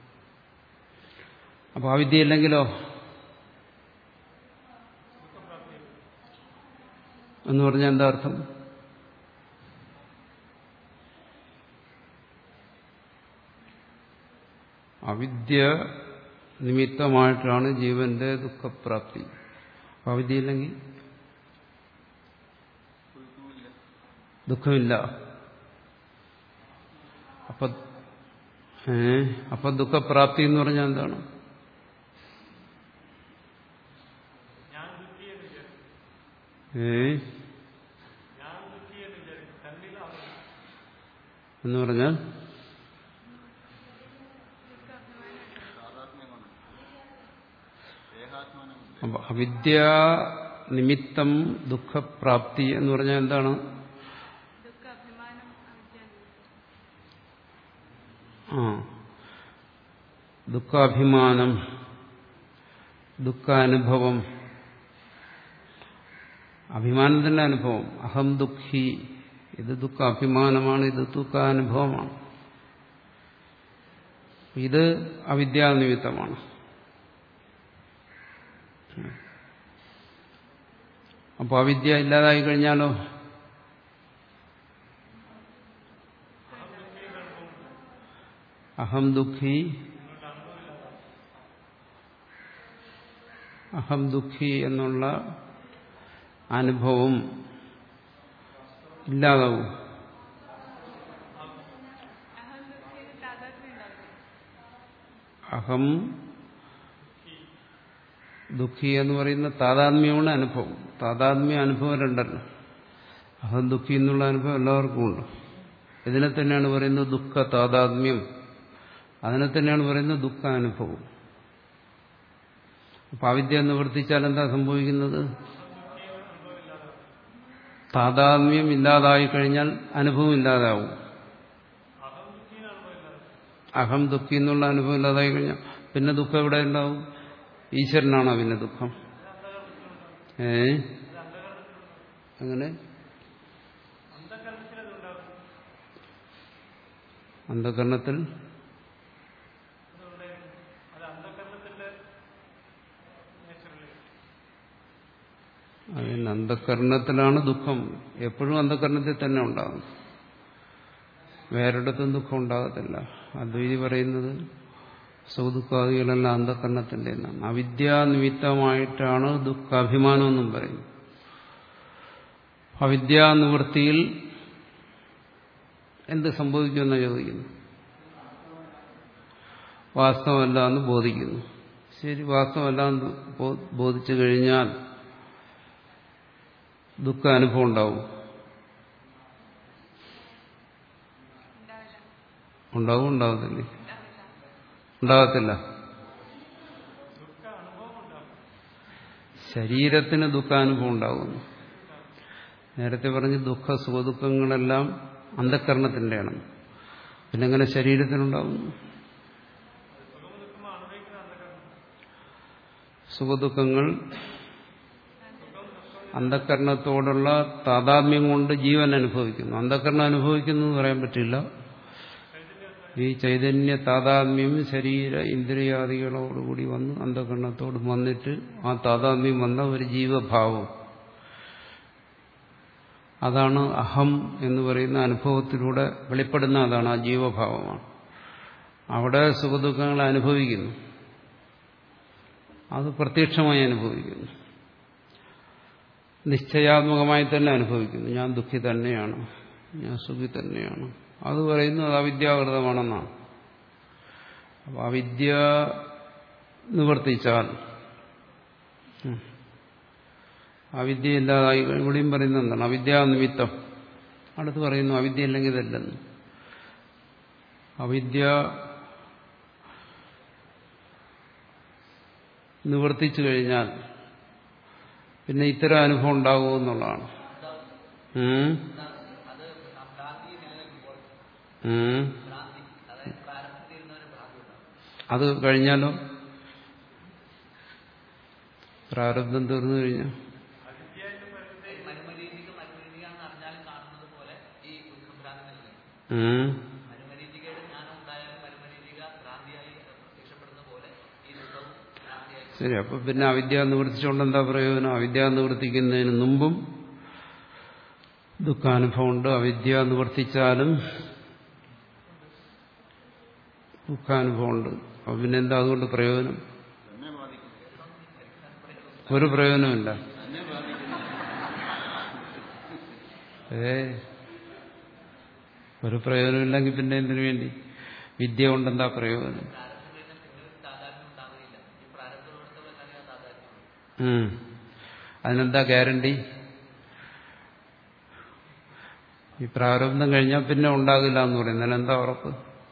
അപ്പൊ അവിദ്യയില്ലെങ്കിലോ എന്ന് പറഞ്ഞാൽ എന്താ അർത്ഥം? അവിദ്യ നിമിത്തമായിട്ടാണ് ജീവന്റെ ദുഃഖപ്രാപ്തി. അവിദ്യയില്ലെങ്കിൽ ദുഃഖമില്ല. അപ്പൊ ഏ അപ്പൊ ദുഃഖപ്രാപ്തി എന്ന് പറഞ്ഞാൽ എന്താണ്? ഏ എന്ന് പറഞ്ഞാൽ അപ്പൊ അവിദ്യാ നിമിത്തം ദുഃഖപ്രാപ്തി എന്ന് പറഞ്ഞാൽ എന്താണ്? ആ ദുഃഖാഭിമാനം, ദുഃഖാനുഭവം, അഭിമാനത്തിന്റെ അനുഭവം. അഹം ദുഃഖി, ഇത് ദുഃഖാഭിമാനമാണ്, ഇത് ദുഃഖാനുഭവമാണ്. ഇത് അവിദ്യാനിമിത്തമാണ്. അപ്പോൾ അവിദ്യ ഇല്ലാതായി കഴിഞ്ഞാലോ അഹം ദുഃഖി, അഹം ദുഃഖി എന്നുള്ള അനുഭവം ഇല്ലാതാവും. അഹം ദുഃഖി എന്ന് പറയുന്ന താതാത്മ്യമാണ് അനുഭവം. താതാത്മ്യ അനുഭവം രണ്ടല്ലോ. അഹം ദുഃഖി എന്നുള്ള അനുഭവം എല്ലാവർക്കും ഉണ്ട്. ഇതിനെ തന്നെയാണ് പറയുന്നത് ദുഃഖ താതാത്മ്യം. അതിനെ തന്നെയാണ് പറയുന്നത് ദുഃഖാനുഭവം. അപ്പൊ അവിദ്യ നിവർത്തിച്ചാൽ എന്താ സംഭവിക്കുന്നത്? താതാത്മ്യം ഇല്ലാതായി കഴിഞ്ഞാൽ അനുഭവം ഇല്ലാതാവും. അഹം ദുഃഖി എന്നുള്ള അനുഭവം ഇല്ലാതായി കഴിഞ്ഞാൽ പിന്നെ ദുഃഖം എവിടെ ഉണ്ടാവും? ഈശ്വരനാണോ പിന്നെ ദുഃഖം? ഏ അങ്ങനെ അന്ധകരണത്തിൽ അതിന് അന്ധകരണത്തിലാണ് ദുഃഖം. എപ്പോഴും അന്ധകരണത്തിൽ തന്നെ ഉണ്ടാകും, വേറൊരിടത്തും ദുഃഖം ഉണ്ടാകത്തില്ല. അദ്വൈതി പറയുന്നത് സുഖദുഃഖാദികളെല്ലാം അന്ധകരണത്തിന്റെ എന്നാണ്. അവിദ്യാനിമിത്തമായിട്ടാണ് ദുഃഖാഭിമാനം എന്നും പറയുന്നത്. അവിദ്യാനിവൃത്തിയിൽ എന്ത് സംഭവിക്കുമെന്ന് ചോദിക്കുന്നു. വാസ്തവമല്ല എന്ന് ബോധിക്കുന്നു. ശരി, വാസ്തവമല്ല എന്ന് ബോധിച്ചു കഴിഞ്ഞാൽ ദുഃഖ അനുഭവം ഉണ്ടാവും. ഉണ്ടാവും ഉണ്ടാകത്തില്ലേ? ഉണ്ടാകത്തില്ല. ശരീരത്തിന് ദുഃഖാനുഭവം ഉണ്ടാകുന്നു. നേരത്തെ പറഞ്ഞ് ദുഃഖ സുഖദുഃഖങ്ങളെല്ലാം അന്ധകരണത്തിൻ്റെയാണ്. പിന്നെ എങ്ങനെ ശരീരത്തിനുണ്ടാകുന്നു? സുഖദുഃഖങ്ങൾ അന്ധകരണത്തോടുള്ള താതാത്മ്യം കൊണ്ട് ജീവൻ അനുഭവിക്കുന്നു. അന്ധകരണം അനുഭവിക്കുന്നു എന്ന് പറയാൻ പറ്റില്ല. ഈ ചൈതന്യ താതാത്മ്യം ശരീര ഇന്ദ്രിയാദികളോടുകൂടി വന്ന് അന്ധകരണത്തോട് വന്നിട്ട് ആ താതാത്മ്യം വന്ന ഒരു ജീവഭാവം, അതാണ് അഹം എന്ന് പറയുന്ന അനുഭവത്തിലൂടെ വെളിപ്പെടുന്ന, അതാണ് ആ ജീവഭാവമാണ്. അവിടെ സുഖദുഃഖങ്ങളെ അനുഭവിക്കുന്നു, അത് പ്രത്യക്ഷമായി അനുഭവിക്കുന്നു, നിശ്ചയാത്മകമായി തന്നെ അനുഭവിക്കുന്നു. ഞാൻ ദുഃഖി തന്നെയാണ്, ഞാൻ സുഖി തന്നെയാണ്. അത് പറയുന്നത് അവിദ്യാകൃതമാണെന്നാണ്. അപ്പോൾ അവിദ്യ നിവർത്തിച്ചാൽ, അവിദ്യ ഇല്ലാതായി, ഇവിടെയും പറയുന്നത് എന്താണ്? അവിദ്യാനിമിത്തം. അടുത്ത് പറയുന്നു അവിദ്യ ഇല്ലെങ്കിൽ ഇതല്ലെന്ന്. അവിദ്യ നിവർത്തിച്ചു കഴിഞ്ഞാൽ പിന്നെ ഇത്തരം അനുഭവം ഉണ്ടാകുമെന്നുള്ളതാണ്. അത് കഴിഞ്ഞാലോ? പ്രാരബ്ധം തീർന്നു കഴിഞ്ഞാൽ ശരി. അപ്പൊ പിന്നെ അവിദ്യ നിവർത്തിച്ചുകൊണ്ട് എന്താ പ്രയോജനം? അവിദ്യ നിവർത്തിക്കുന്നതിന് മുമ്പും ദുഃഖാനുഭവമുണ്ട്, അവിദ്യ നിവർത്തിച്ചാലും ദുഃഖാനുഭവമുണ്ട്. അപ്പൊ പിന്നെ എന്താ അതുകൊണ്ട് പ്രയോജനം? ഒരു പ്രയോജനമില്ല. ഏ ഒരു പ്രയോജനമില്ലെങ്കിൽ പിന്നെ എന്തിനു വേണ്ടി? വിദ്യ കൊണ്ടെന്താ പ്രയോജനം? അതിനെന്താ ഗ്യാരണ്ടി? ഈ പ്രാരബ്ധം കഴിഞ്ഞാൽ പിന്നെ ഉണ്ടാകില്ല എന്ന് പറയുന്നതിന് എന്താ ഉറപ്പ്?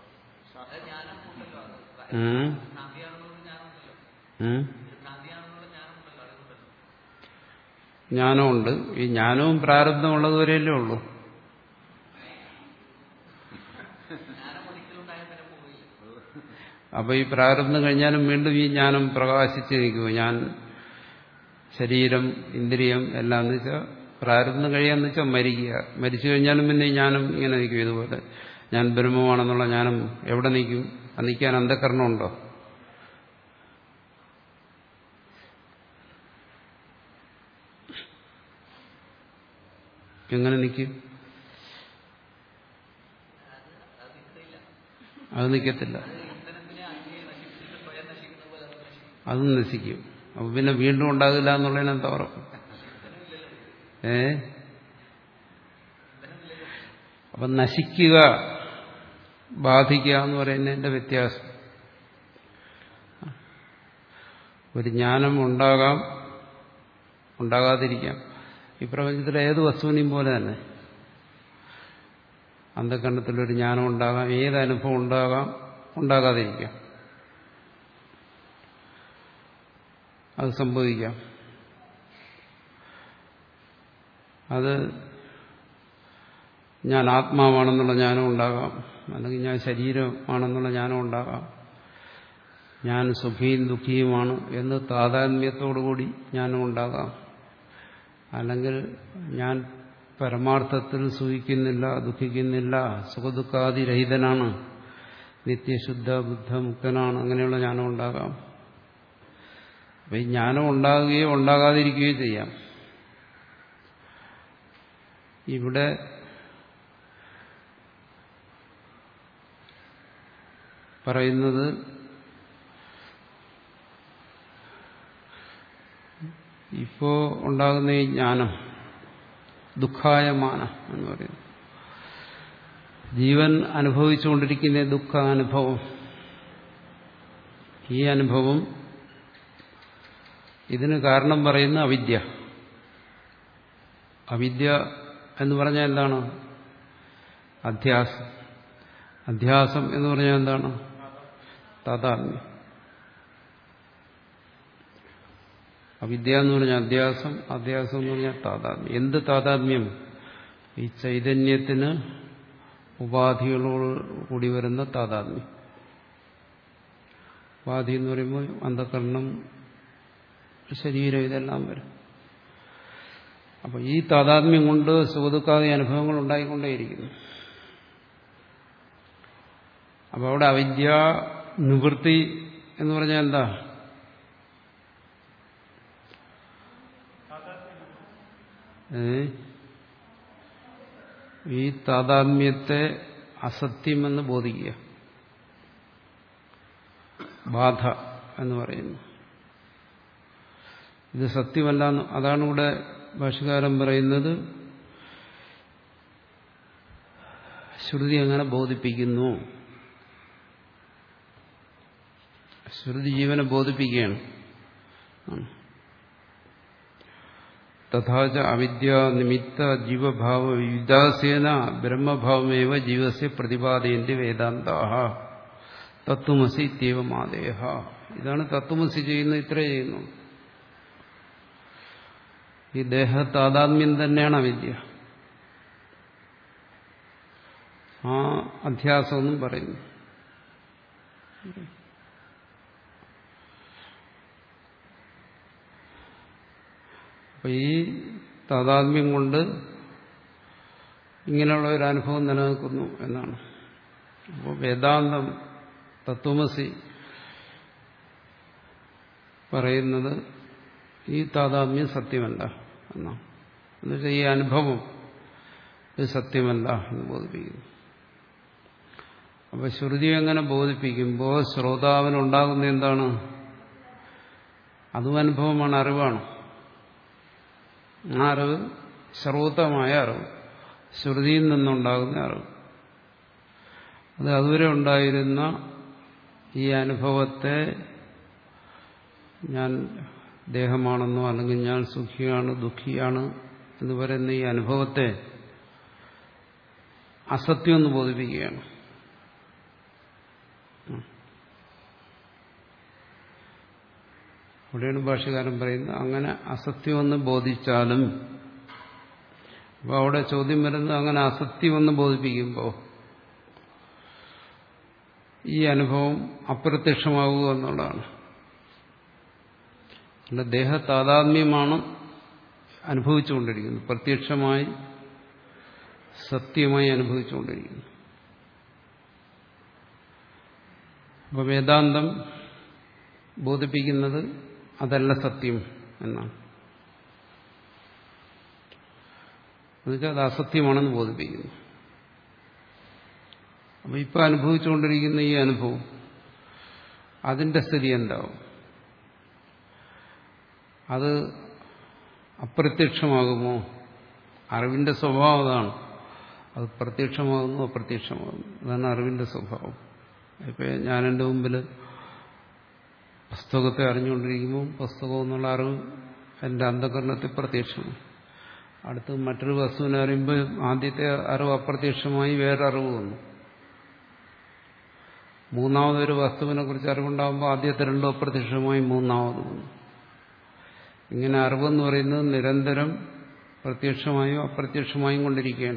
ജ്ഞാനമുണ്ട്. ഈ ജ്ഞാനവും പ്രാരബ്ധമുള്ളതുവരെയല്ലേ ഉള്ളൂ. അപ്പൊ ഈ പ്രാരബ്ധം കഴിഞ്ഞാലും വീണ്ടും ഈ ജ്ഞാനം പ്രകാശിച്ച് നിൽക്കുമോ? ഞാൻ ശരീരം ഇന്ദ്രിയം എല്ലാം എന്ന് വെച്ചാൽ പ്രാരബ്ധം കഴിയാന്ന് വെച്ചാൽ മരിക്കുക. മരിച്ചു കഴിഞ്ഞാലും പിന്നെ ഈ ജ്ഞാനം ഇങ്ങനെ നിൽക്കും. ഇതുപോലെ ഞാൻ ബ്രഹ്മമാണെന്നുള്ള ജ്ഞാനം എവിടെ നിൽക്കും? അത് നിൽക്കാൻ അന്ധകരണമുണ്ടോ? എങ്ങനെ നിൽക്കും? അത് നിൽക്കത്തില്ല, അതും നശിക്കും. അപ്പൊ പിന്നെ വീണ്ടും ഉണ്ടാകില്ല എന്നുള്ളതിന് എന്താ ഉറപ്പ്? ഏ അപ്പൊ നശിക്കുക, ബാധിക്കുക എന്ന് പറയുന്നതിന്റെ വ്യത്യാസം. ഒരു ജ്ഞാനം ഉണ്ടാകാം, ഉണ്ടാകാതിരിക്കാം. ഈ പ്രപഞ്ചത്തിലെ ഏത് വസ്തുവിനെയും പോലെ തന്നെ അന്ധകരണത്തിലൊരു ജ്ഞാനം ഉണ്ടാകാം, ഏത് അനുഭവം ഉണ്ടാകാം, ഉണ്ടാകാതിരിക്കാം. അത് സംഭവിക്കാം. അത് ഞാൻ ആത്മാവാണെന്നുള്ള ജ്ഞാനം ഉണ്ടാകാം, അല്ലെങ്കിൽ ഞാൻ ശരീരമാണെന്നുള്ള ജ്ഞാനം ഉണ്ടാകാം, ഞാൻ സുഖിയും ദുഃഖിയുമാണ് എന്ന് താതാത്മ്യത്തോടുകൂടി ജ്ഞാനം ഉണ്ടാകാം, അല്ലെങ്കിൽ ഞാൻ പരമാർത്ഥത്തിൽ സുഖിക്കുന്നില്ല, ദുഃഖിക്കുന്നില്ല, സുഖദുഃഖാദിരഹിതനാണ്, നിത്യശുദ്ധ ബുദ്ധമുക്തനാണ്, അങ്ങനെയുള്ള ജ്ഞാനം ഉണ്ടാകാം. അപ്പൊ ഈ ജ്ഞാനം ഉണ്ടാകുകയോ ഉണ്ടാകാതിരിക്കുകയോ ചെയ്യാം. ഇവിടെ പറയുന്നത് ഇപ്പോ ഉണ്ടാകുന്ന ഈ ജ്ഞാനം ദുഃഖായമാന എന്ന് പറയുന്നു. ജീവൻ അനുഭവിച്ചുകൊണ്ടിരിക്കുന്ന ദുഃഖാനുഭവം, ഈ അനുഭവം ഇതിന് കാരണം പറയുന്ന അവിദ്യ. അവിദ്യ എന്ന് പറഞ്ഞാൽ എന്താണ്? അധ്യാസം. അധ്യാസം എന്ന് പറഞ്ഞാൽ എന്താണ്? താതാത്മ്യം. അവിദ്യ എന്ന് പറഞ്ഞാൽ അധ്യാസം, അധ്യാസം എന്ന് പറഞ്ഞാൽ താതാത്മ്യം. എന്ത് താതാത്മ്യം? ഈ ചൈതന്യത്തിന് ഉപാധികളോട് കൂടി വരുന്ന താതാത്മ്യം. ഉപാധി എന്ന് പറയുമ്പോൾ അന്ധകരണം ശരീരം ഇതെല്ലാം വരും. അപ്പോൾ ഈ താതാത്മ്യം കൊണ്ട് സുഖദുഃഖാദി അനുഭവങ്ങൾ ഉണ്ടായിക്കൊണ്ടേയിരിക്കുന്നു. അപ്പോൾ അവിടെ അവിദ്യ നിവൃത്തി എന്ന് പറഞ്ഞാൽ എന്താ? ഏ ഈ താതാത്മ്യത്തെ അസത്യമെന്ന് ബോധിക്കുക, ബാധ എന്ന് പറയുന്നു. ഇത് സത്യമല്ല. അതാണ് ഇവിടെ ഭാഷ്യകാരൻ പറയുന്നത്. ശ്രുതി അങ്ങനെ ബോധിപ്പിക്കുന്നു. ശ്രുതി ജീവനെ ബോധിപ്പിക്കുകയാണ്. തഥാച അവിദ്യ നിമിത്ത ജീവഭാവ വിദാസേന ബ്രഹ്മഭാവമേവ ജീവസ്യ പ്രതിപാദയന്തി വേദാന്താഹ തത്വമസി ഇത്യവമാദേഹ. ഇതാണ് തത്വമസി ചെയ്യുന്നത്. ഇത്രേ ചെയ്യുന്നു. ഈ ദേഹ താതാത്മ്യം തന്നെയാണ് അവിദ്യ. ആ അധ്യാസമെന്നും പറയുന്നു. അപ്പൊ ഈ താതാത്മ്യം കൊണ്ട് ഇങ്ങനെയുള്ള ഒരു അനുഭവം നിലനിൽക്കുന്നു എന്നാണ്. അപ്പോൾ വേദാന്തം തത്വമസി പറയുന്നത് ഈ താതാത്മ്യം സത്യമല്ല എന്നാണ്. എന്നുവെച്ചാൽ ഈ അനുഭവം ഇത് സത്യമല്ല എന്ന് ബോധിപ്പിക്കുന്നു. അപ്പൊ ശ്രുതി എങ്ങനെ ബോധിപ്പിക്കുമ്പോൾ ശ്രോതാവിനുണ്ടാകുന്ന എന്താണ്? അതും അനുഭവമാണ്, അറിവാണ്. ആ അറിവ് ശ്രോതമായ അറിവ്, ശ്രുതിയിൽ നിന്നുണ്ടാകുന്ന അറിവ്. അത് അതുവരെ ഉണ്ടായിരുന്ന ഈ അനുഭവത്തെ ഞാൻ ദേഹമാണെന്നോ അല്ലെങ്കിൽ ഞാൻ സുഖിയാണ് ദുഃഖിയാണ് എന്ന് പറയുന്ന ഈ അനുഭവത്തെ അസത്യമെന്ന് ബോധിപ്പിക്കുകയാണ്. അവിടെയാണ് ഭാഷ്യകാരൻ പറയുന്നത് അങ്ങനെ അസത്യമെന്ന് ബോധിച്ചാലും. അപ്പോൾ അവിടെ ചോദ്യം വരുന്നത് അങ്ങനെ അസത്യമെന്ന് ബോധിപ്പിക്കുമ്പോൾ ഈ അനുഭവം അപ്രത്യക്ഷമാവുക എന്നുള്ളതാണ്. അല്ല, ദേഹ താതാത്മ്യമാണ് അനുഭവിച്ചുകൊണ്ടിരിക്കുന്നത്, പ്രത്യക്ഷമായി സത്യമായി അനുഭവിച്ചുകൊണ്ടിരിക്കുന്നു. അപ്പോൾ വേദാന്തം ബോധിപ്പിക്കുന്നത് അതല്ല സത്യം എന്നാണ്. എന്നുവെച്ചാൽ അത് അസത്യമാണെന്ന് ബോധിപ്പിക്കുന്നു. അപ്പോൾ ഇപ്പം അനുഭവിച്ചുകൊണ്ടിരിക്കുന്ന ഈ അനുഭവം അതിൻ്റെ സ്ഥിതി എന്താവും? അത് അപ്രത്യക്ഷമാകുമോ? അറിവിന്റെ സ്വഭാവം അതാണ്. അത് പ്രത്യക്ഷമാകുന്നു അപ്രത്യക്ഷമാകുന്നു, അതാണ് അറിവിന്റെ സ്വഭാവം. ഇപ്പം ഞാൻ എൻ്റെ മുമ്പിൽ പുസ്തകത്തെ അറിഞ്ഞുകൊണ്ടിരിക്കുമ്പോൾ പുസ്തകം എന്നുള്ള അറിവ് എൻ്റെ അന്ധകരണത്തിൽ പ്രത്യക്ഷമാണ്. അടുത്ത് മറ്റൊരു വസ്തുവിനെ അറിയുമ്പോൾ ആദ്യത്തെ അറിവ് അപ്രത്യക്ഷമായി വേറെ അറിവ് വന്നു. മൂന്നാമതൊരു വസ്തുവിനെ കുറിച്ച് അറിവുണ്ടാകുമ്പോൾ ആദ്യത്തെ രണ്ടും അപ്രത്യക്ഷമായി മൂന്നാമത് വന്നു. ഇങ്ങനെ അറിവെന്ന് പറയുന്നത് നിരന്തരം പ്രത്യക്ഷമായും അപ്രത്യക്ഷമായും കൊണ്ടിരിക്കുകയാണ്.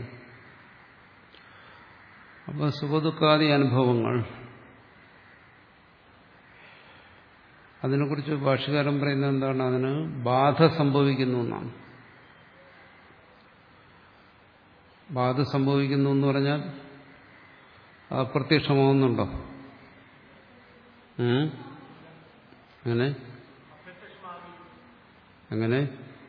അപ്പോൾ സുഖദുഃഖാദി അനുഭവങ്ങൾ, അതിനെക്കുറിച്ച് ഭാഷ്യകാരൻ പറയുന്നത് എന്താണ്? അതിന് ബാധ സംഭവിക്കുന്നു എന്നാണ്. ബാധ സംഭവിക്കുന്നു എന്ന് പറഞ്ഞാൽ അപ്രത്യക്ഷമാവുന്നുണ്ടോ? അങ്ങനെ അങ്ങനെ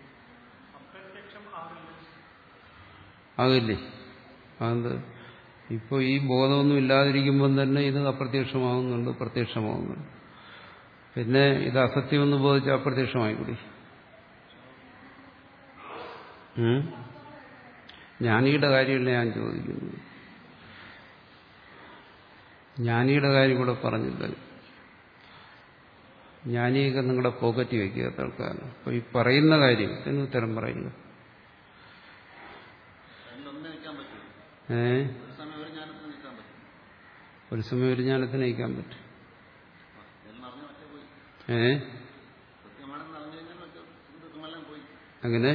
ആകില്ലേ? അത് ഇപ്പോൾ ഈ ബോധമൊന്നും ഇല്ലാതിരിക്കുമ്പം തന്നെ ഇത് അപ്രത്യക്ഷമാവുന്നുണ്ട്, പ്രത്യക്ഷമാവുന്നുണ്ട്. പിന്നെ ഇത് അസത്യമെന്ന് ബോധിച്ച് അപ്രത്യക്ഷമായിക്കൂടി. ജ്ഞാനിയുടെ കാര്യമല്ല ഞാൻ ചോദിക്കുന്നത്. ജ്ഞാനിയുടെ കാര്യം കൂടെ പറഞ്ഞില്ല. ജ്ഞാനിയൊക്കെ നിങ്ങളുടെ പോക്കറ്റ് വയ്ക്കുക തൽക്കാലം. അപ്പോൾ ഈ പറയുന്ന കാര്യം എന്ന് ഉത്തരം പറയുക. ഏ ഒരു സമയം ഒരു ജ്ഞാനത്തിന് നയിക്കാൻ പറ്റും. ഏ അങ്ങനെ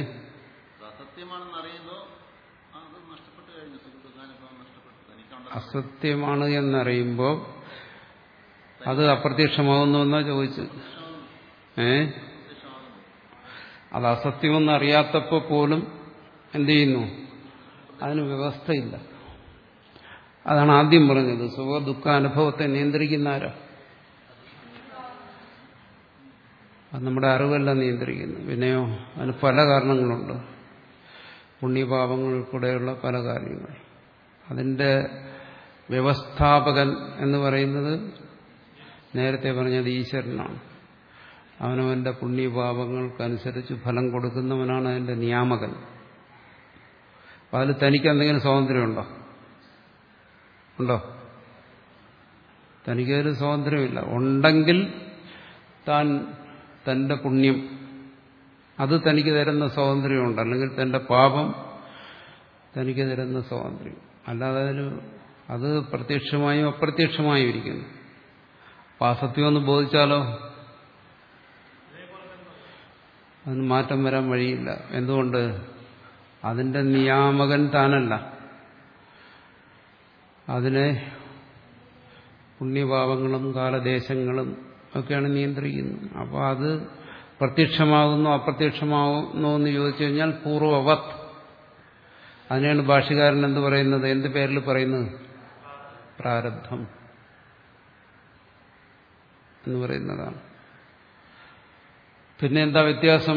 അസത്യമാണ് എന്നറിയുമ്പോൾ അത് അപ്രത്യക്ഷമാകുന്നു എന്നാ ചോദിച്ചു. ഏ അത് അസത്യമെന്ന് അറിയാത്തപ്പോൾ പോലും എന്ത് ചെയ്യുന്നു? അതിന് വ്യവസ്ഥയില്ല. അതാണ് ആദ്യം പറഞ്ഞത്. സുഖ ദുഃഖ അനുഭവത്തെ നിയന്ത്രിക്കുന്ന ആരാ? അത് നമ്മുടെ അറിവല്ല നിയന്ത്രിക്കുന്നു. പിന്നെയോ അതിന് പല കാരണങ്ങളുണ്ട്. പുണ്യപാപങ്ങൾ കൂടെയുള്ള പല കാര്യങ്ങൾ. അതിന്റെ വ്യവസ്ഥാപകൻ എന്ന് പറയുന്നത് നേരത്തെ പറഞ്ഞത് ഈശ്വരനാണ്. അവനവന്റെ പുണ്യപാപങ്ങൾക്കനുസരിച്ച് ഫലം കൊടുക്കുന്നവനാണ് അതിന്റെ നിയാമകൻ. അപ്പം അതിൽ തനിക്ക് എന്തെങ്കിലും സ്വാതന്ത്ര്യമുണ്ടോ? ഉണ്ടോ? തനിക്കതിൽ സ്വാതന്ത്ര്യമില്ല. ഉണ്ടെങ്കിൽ താൻ തന്റെ പുണ്യം അത് തനിക്ക് തരുന്ന സ്വാതന്ത്ര്യമുണ്ട്, അല്ലെങ്കിൽ തന്റെ പാപം തനിക്ക് തരുന്ന സ്വാതന്ത്ര്യം. അല്ലാതെ അതിന് അത് പ്രത്യക്ഷമായും അപ്രത്യക്ഷമായും ഇരിക്കുന്നു. അപ്പം അസത്യമെന്ന് ബോധിച്ചാലോ അതിന് മാറ്റം വരാൻ വഴിയില്ല. എന്തുകൊണ്ട്? അതിന്റെ നിയാമകൻ താനല്ല, അതിനെ പുണ്യപാപങ്ങളും കാലദേശങ്ങളും ഒക്കെയാണ് നിയന്ത്രിക്കുന്നത്. അപ്പോൾ അത് പ്രത്യക്ഷമാകുന്നു അപ്രത്യക്ഷമാകുന്നു എന്ന് ചോദിച്ചു കഴിഞ്ഞാൽ പൂർവവത്. അതിനെയാണ് ഭാഷ്യകാരൻ എന്ത് പറയുന്നത്? എന്ത് പേരിൽ പറയുന്നത്? പ്രാരബ്ധം എന്ന് പറയുന്നതാണ്. പിന്നെ എന്താ വ്യത്യാസം?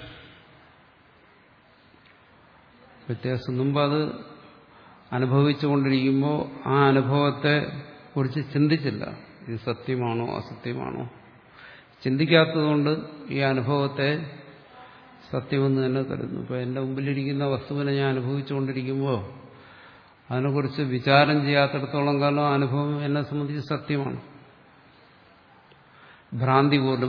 വ്യത്യാസം മുമ്പ് അത് അനുഭവിച്ചുകൊണ്ടിരിക്കുമ്പോൾ ആ അനുഭവത്തെ കുറിച്ച് ചിന്തിച്ചില്ല. ഇത് സത്യമാണോ അസത്യമാണോ ചിന്തിക്കാത്തതുകൊണ്ട് ഈ അനുഭവത്തെ സത്യമെന്ന് തന്നെ കരുതുന്നു. ഇപ്പോൾ എൻ്റെ മുമ്പിലിരിക്കുന്ന വസ്തുവിനെ ഞാൻ അനുഭവിച്ചുകൊണ്ടിരിക്കുമ്പോൾ അതിനെക്കുറിച്ച് വിചാരം ചെയ്യാത്തിടത്തോളം കാലം ആ അനുഭവം എന്നെ സംബന്ധിച്ച് സത്യമാണ്. ഭ്രാന്തി പോലും,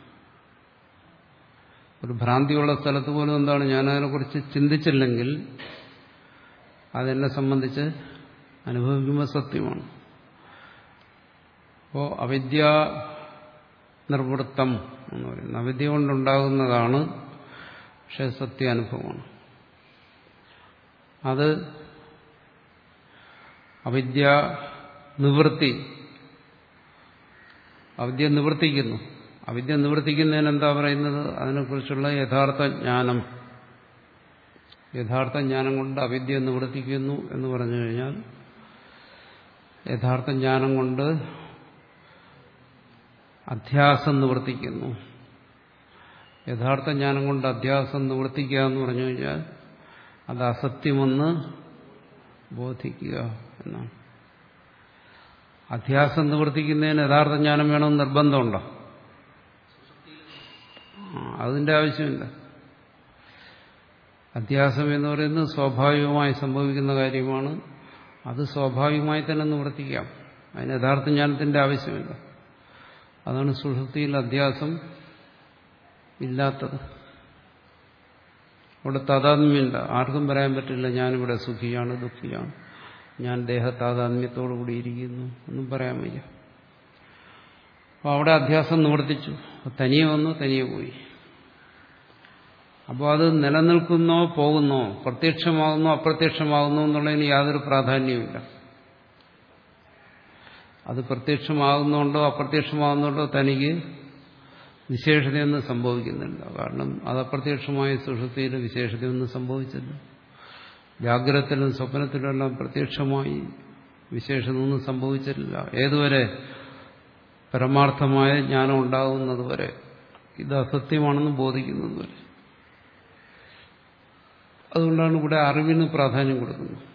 ഒരു ഭ്രാന്തിയുള്ള സ്ഥലത്ത് പോലും എന്താണ്, ഞാൻ അതിനെക്കുറിച്ച് ചിന്തിച്ചില്ലെങ്കിൽ അതെന്നെ സംബന്ധിച്ച് അനുഭവിക്കുമ്പോൾ സത്യമാണ്. അപ്പോൾ അവിദ്യ നിർവൃത്തം എന്ന് പറയുന്നത് അവിദ്യ കൊണ്ടുണ്ടാകുന്നതാണ്, പക്ഷെ സത്യാനുഭവമാണ്. അത് അവിദ്യ നിവൃത്തി, അവിദ്യ നിവർത്തിക്കുന്നു. അവിദ്യ നിവർത്തിക്കുന്നതിന് എന്താ പറയുന്നത്? അതിനെക്കുറിച്ചുള്ള യഥാർത്ഥ ജ്ഞാനം. യഥാർത്ഥ ജ്ഞാനം കൊണ്ട് അവിദ്യ നിവർത്തിക്കുന്നു എന്ന് പറഞ്ഞു കഴിഞ്ഞാൽ യഥാർത്ഥ ജ്ഞാനം കൊണ്ട് അധ്യാസം നിവർത്തിക്കുന്നു. യഥാർത്ഥ ജ്ഞാനം കൊണ്ട് അധ്യാസം നിവർത്തിക്കുക എന്ന് പറഞ്ഞു കഴിഞ്ഞാൽ അത് അസത്യമെന്ന് ബോധിക്കുക എന്നാണ്. അധ്യാസം നിവർത്തിക്കുന്നതിന് യഥാർത്ഥ ജ്ഞാനം വേണമെന്ന് നിർബന്ധമുണ്ടോ? അതിന്റെ ആവശ്യമില്ല. അധ്യാസം എന്ന് പറയുന്നത് സ്വാഭാവികമായി സംഭവിക്കുന്ന കാര്യമാണ്. അത് സ്വാഭാവികമായി തന്നെ നിവർത്തിക്കാം. അതിന് യഥാർത്ഥ ജ്ഞാനത്തിന്റെ ആവശ്യമില്ല. അതാണ് സുഷുപ്തിയിൽ അധ്യാസം ഇല്ലാത്തത്. അവിടെ താതാത്മ്യമില്ല. ആർക്കും പറയാൻ പറ്റില്ല ഞാനിവിടെ സുഖിയാണ് ദുഃഖിയാണ്, ഞാൻ ദേഹതാതാത്മ്യത്തോടു കൂടിയിരിക്കുന്നു എന്നും പറയാൻ വയ്യ. അപ്പോൾ അവിടെ അധ്യാസം നിവർത്തിച്ചു. തനിയെ വന്നു, തനിയെ പോയി. അപ്പോൾ അത് നിലനിൽക്കുന്നോ പോകുന്നോ, പ്രത്യക്ഷമാകുന്നോ അപ്രത്യക്ഷമാകുന്നോ എന്നുള്ളതിന് യാതൊരു പ്രാധാന്യവുമില്ല. അത് പ്രത്യക്ഷമാകുന്നുണ്ടോ അപ്രത്യക്ഷമാകുന്നുണ്ടോ തനിക്ക് വിശേഷതയൊന്നും സംഭവിക്കുന്നില്ല. കാരണം അത് അപ്രത്യക്ഷമായ സുഷുപ്തിയിൽ വിശേഷതയൊന്നും സംഭവിച്ചില്ല. ജാഗ്രതത്തിലും സ്വപ്നത്തിലുമെല്ലാം പ്രത്യക്ഷമായി വിശേഷമൊന്നും സംഭവിച്ചിട്ടില്ല. ഏതുവരെ? പരമാർത്ഥമായ ജ്ഞാനം ഉണ്ടാകുന്നതുവരെ, ഇത് അസത്യമാണെന്ന് ബോധിക്കുന്നതുവരെ. അതുകൊണ്ടാണ് ഇവിടെ അറിവിന് പ്രാധാന്യം കൊടുക്കുന്നത്.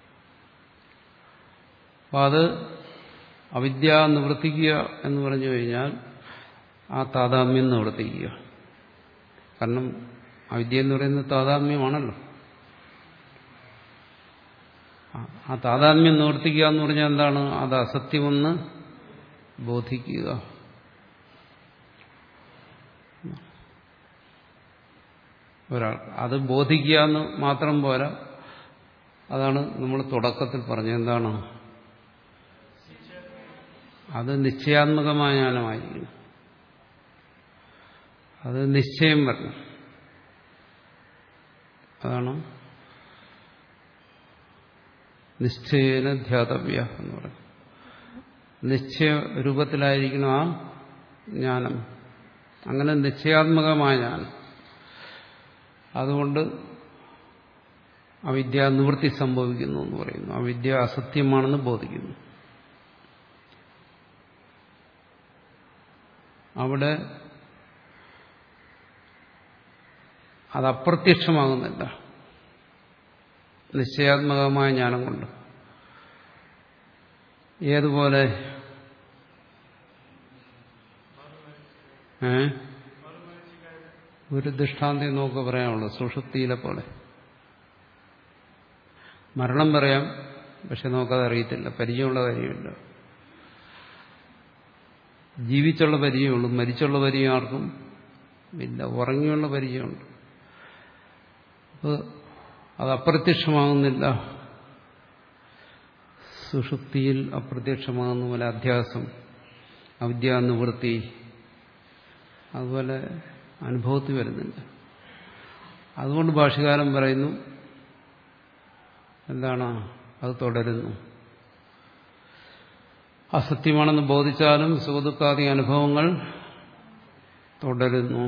അപ്പം അത് അവിദ്യ നിവർത്തിക്കുക എന്ന് പറഞ്ഞു കഴിഞ്ഞാൽ ആ താതാത്മ്യം നിവർത്തിക്കുക. കാരണം അവിദ്യ എന്ന് പറയുന്നത് താതാത്മ്യമാണല്ലോ. ആ താതാത്മ്യം നിവർത്തിക്കുക എന്ന് പറഞ്ഞാൽ എന്താണ്? അത് അസത്യമെന്ന് ബോധിക്കുക. ഒരാൾ അത് ബോധിക്കുക എന്ന് മാത്രം പോരാ. അതാണ് നമ്മൾ തുടക്കത്തിൽ പറഞ്ഞത്. എന്താണ്? അത് നിശ്ചയാത്മകമായ ജ്ഞാനമായിരിക്കും. അത് നിശ്ചയം വരണം. അതാണ് നിശ്ചയേന ധ്യാതവ്യ എന്ന് പറയുന്നത്. നിശ്ചയ രൂപത്തിലായിരിക്കണം ആ ജ്ഞാനം. അങ്ങനെ നിശ്ചയാത്മകമായ ജ്ഞാനം. അതുകൊണ്ട് അവിദ്യ നിവൃത്തി സംഭവിക്കുന്നു എന്ന് പറയുന്നു. അവിദ്യ അസത്യമാണെന്ന് ബോധിക്കുന്നു. അവിടെ അത് അപ്രത്യക്ഷമാകുന്നില്ല നിശ്ചയാത്മകമായ ജ്ഞാനം കൊണ്ട്. ഏതുപോലെ? ഏ ഒരു ദൃഷ്ടാന്തം നോക്കുക പറയാനുള്ളൂ. സുഷുപ്തിയിലെ പോലെ മരണം പറയാം, പക്ഷെ നമുക്കത് അറിയത്തില്ല, പരിചയമുള്ള കാര്യമില്ല. ജീവിച്ചുള്ള പരിചയമുള്ളൂ, മരിച്ചുള്ള പരിചയം ആർക്കും ഇല്ല. ഉറങ്ങിയുള്ള പരിചയമുണ്ട്. അപ്പോൾ അത് അപ്രത്യക്ഷമാകുന്നില്ല. സുഷുപ്തിയിൽ അപ്രത്യക്ഷമാകുന്ന പോലെ അധ്യാസം, അവിദ്യാനിവൃത്തി അതുപോലെ അനുഭവത്തിൽ വരുന്നില്ല. അതുകൊണ്ട് ഭാഷ്യകാരൻ പറയുന്നു എന്താണ്? അത് തുടരുന്നു. അസത്യമാണെന്ന് ബോധിച്ചാലും സുഖദുഃഖാദി അനുഭവങ്ങൾ തുടരുന്നു.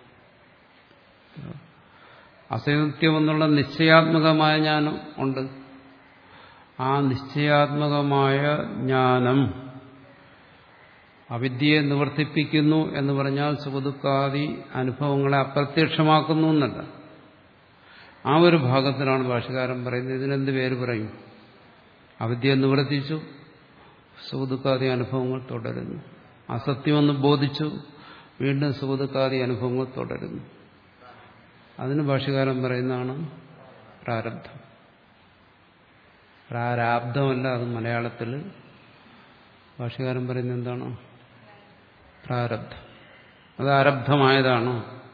അസത്യമെന്നുള്ള നിശ്ചയാത്മകമായ ജ്ഞാനം ഉണ്ട്. ആ നിശ്ചയാത്മകമായ ജ്ഞാനം അവിദ്യയെ നിവർത്തിപ്പിക്കുന്നു എന്ന് പറഞ്ഞാൽ സുഖദുഃഖാദി അനുഭവങ്ങളെ അപ്രത്യക്ഷമാക്കുന്നു എന്നല്ല. ആ ഒരു ഭാഗത്തിലാണ് ഭാഷ്യകാരൻ പറയുന്നത്. ഇതിനെന്ത് പേര് പറയും? അവിദ്യയെ നിവർത്തിച്ചു, സുഖദുഃഖാദി അനുഭവങ്ങൾ തുടരുന്നു. അസത്യമെന്ന് ബോധിച്ചു, വീണ്ടും സുഖദുഃഖാദി അനുഭവങ്ങൾ തുടരുന്നു. അതിന് ഭാഷ്യകാരൻ പറയുന്നതാണ് പ്രാരബ്ധം. പ്രാരാബ്ധമല്ല, അത് മലയാളത്തിൽ ഭാഷ്യകാരൻ പറയുന്നത് എന്താണ്? പ്രാരബ്ധം. അത് ആരബ്ധമായതാണ്.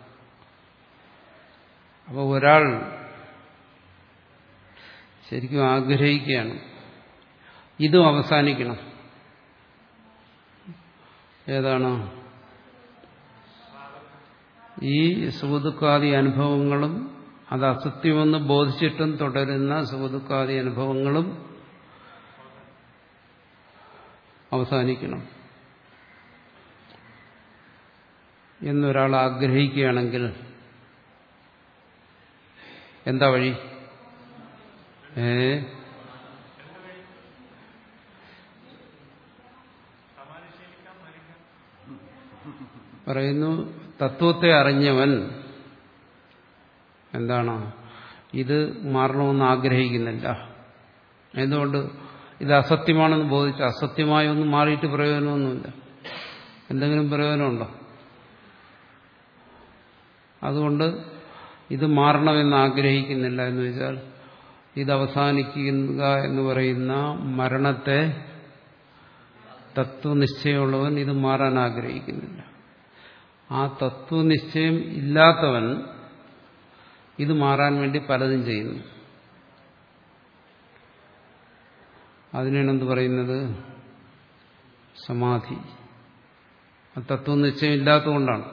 അപ്പോൾ ഒരാൾ ശരിക്കും ആഗ്രഹിക്കുകയാണ് ഇതും അവസാനിക്കണം. ഏതാണ്? ഈ സുഖദുഃഖാദി അനുഭവങ്ങളും അത് അസത്യമെന്ന് ബോധിച്ചിട്ടും തുടരുന്ന സുഖദുഃഖാദി അനുഭവങ്ങളും അവസാനിക്കണം എന്നൊരാൾ ആഗ്രഹിക്കുകയാണെങ്കിൽ എന്താ വഴി? ഏ പറയുന്നു തത്വത്തെ അറിഞ്ഞവൻ എന്താണ്? ഇത് മാറണമെന്ന് ആഗ്രഹിക്കുന്നില്ല. എന്തുകൊണ്ട്? ഇത് അസത്യമാണെന്ന് ബോധിച്ച് അസത്യമായി ഒന്നും മാറിയിട്ട് പ്രയോജനമൊന്നുമില്ല. എന്തെങ്കിലും പ്രയോജനമുണ്ടോ? അതുകൊണ്ട് ഇത് മാറണമെന്ന് ആഗ്രഹിക്കുന്നില്ല. എന്ന് വെച്ചാൽ ഇത് അവസാനിക്കുക എന്ന് പറയുന്ന മരണത്തെ തത്വനിശ്ചയമുള്ളവൻ ഇത് മാറാൻ ആഗ്രഹിക്കുന്നില്ല. ആ തത്വനിശ്ചയം ഇല്ലാത്തവൻ ഇത് മാറാൻ വേണ്ടി പലതും ചെയ്യുന്നു. അതിനാണ് എന്ത് പറയുന്നത്? സമാധി. ആ തത്വനിശ്ചയം ഇല്ലാത്തതുകൊണ്ടാണ്.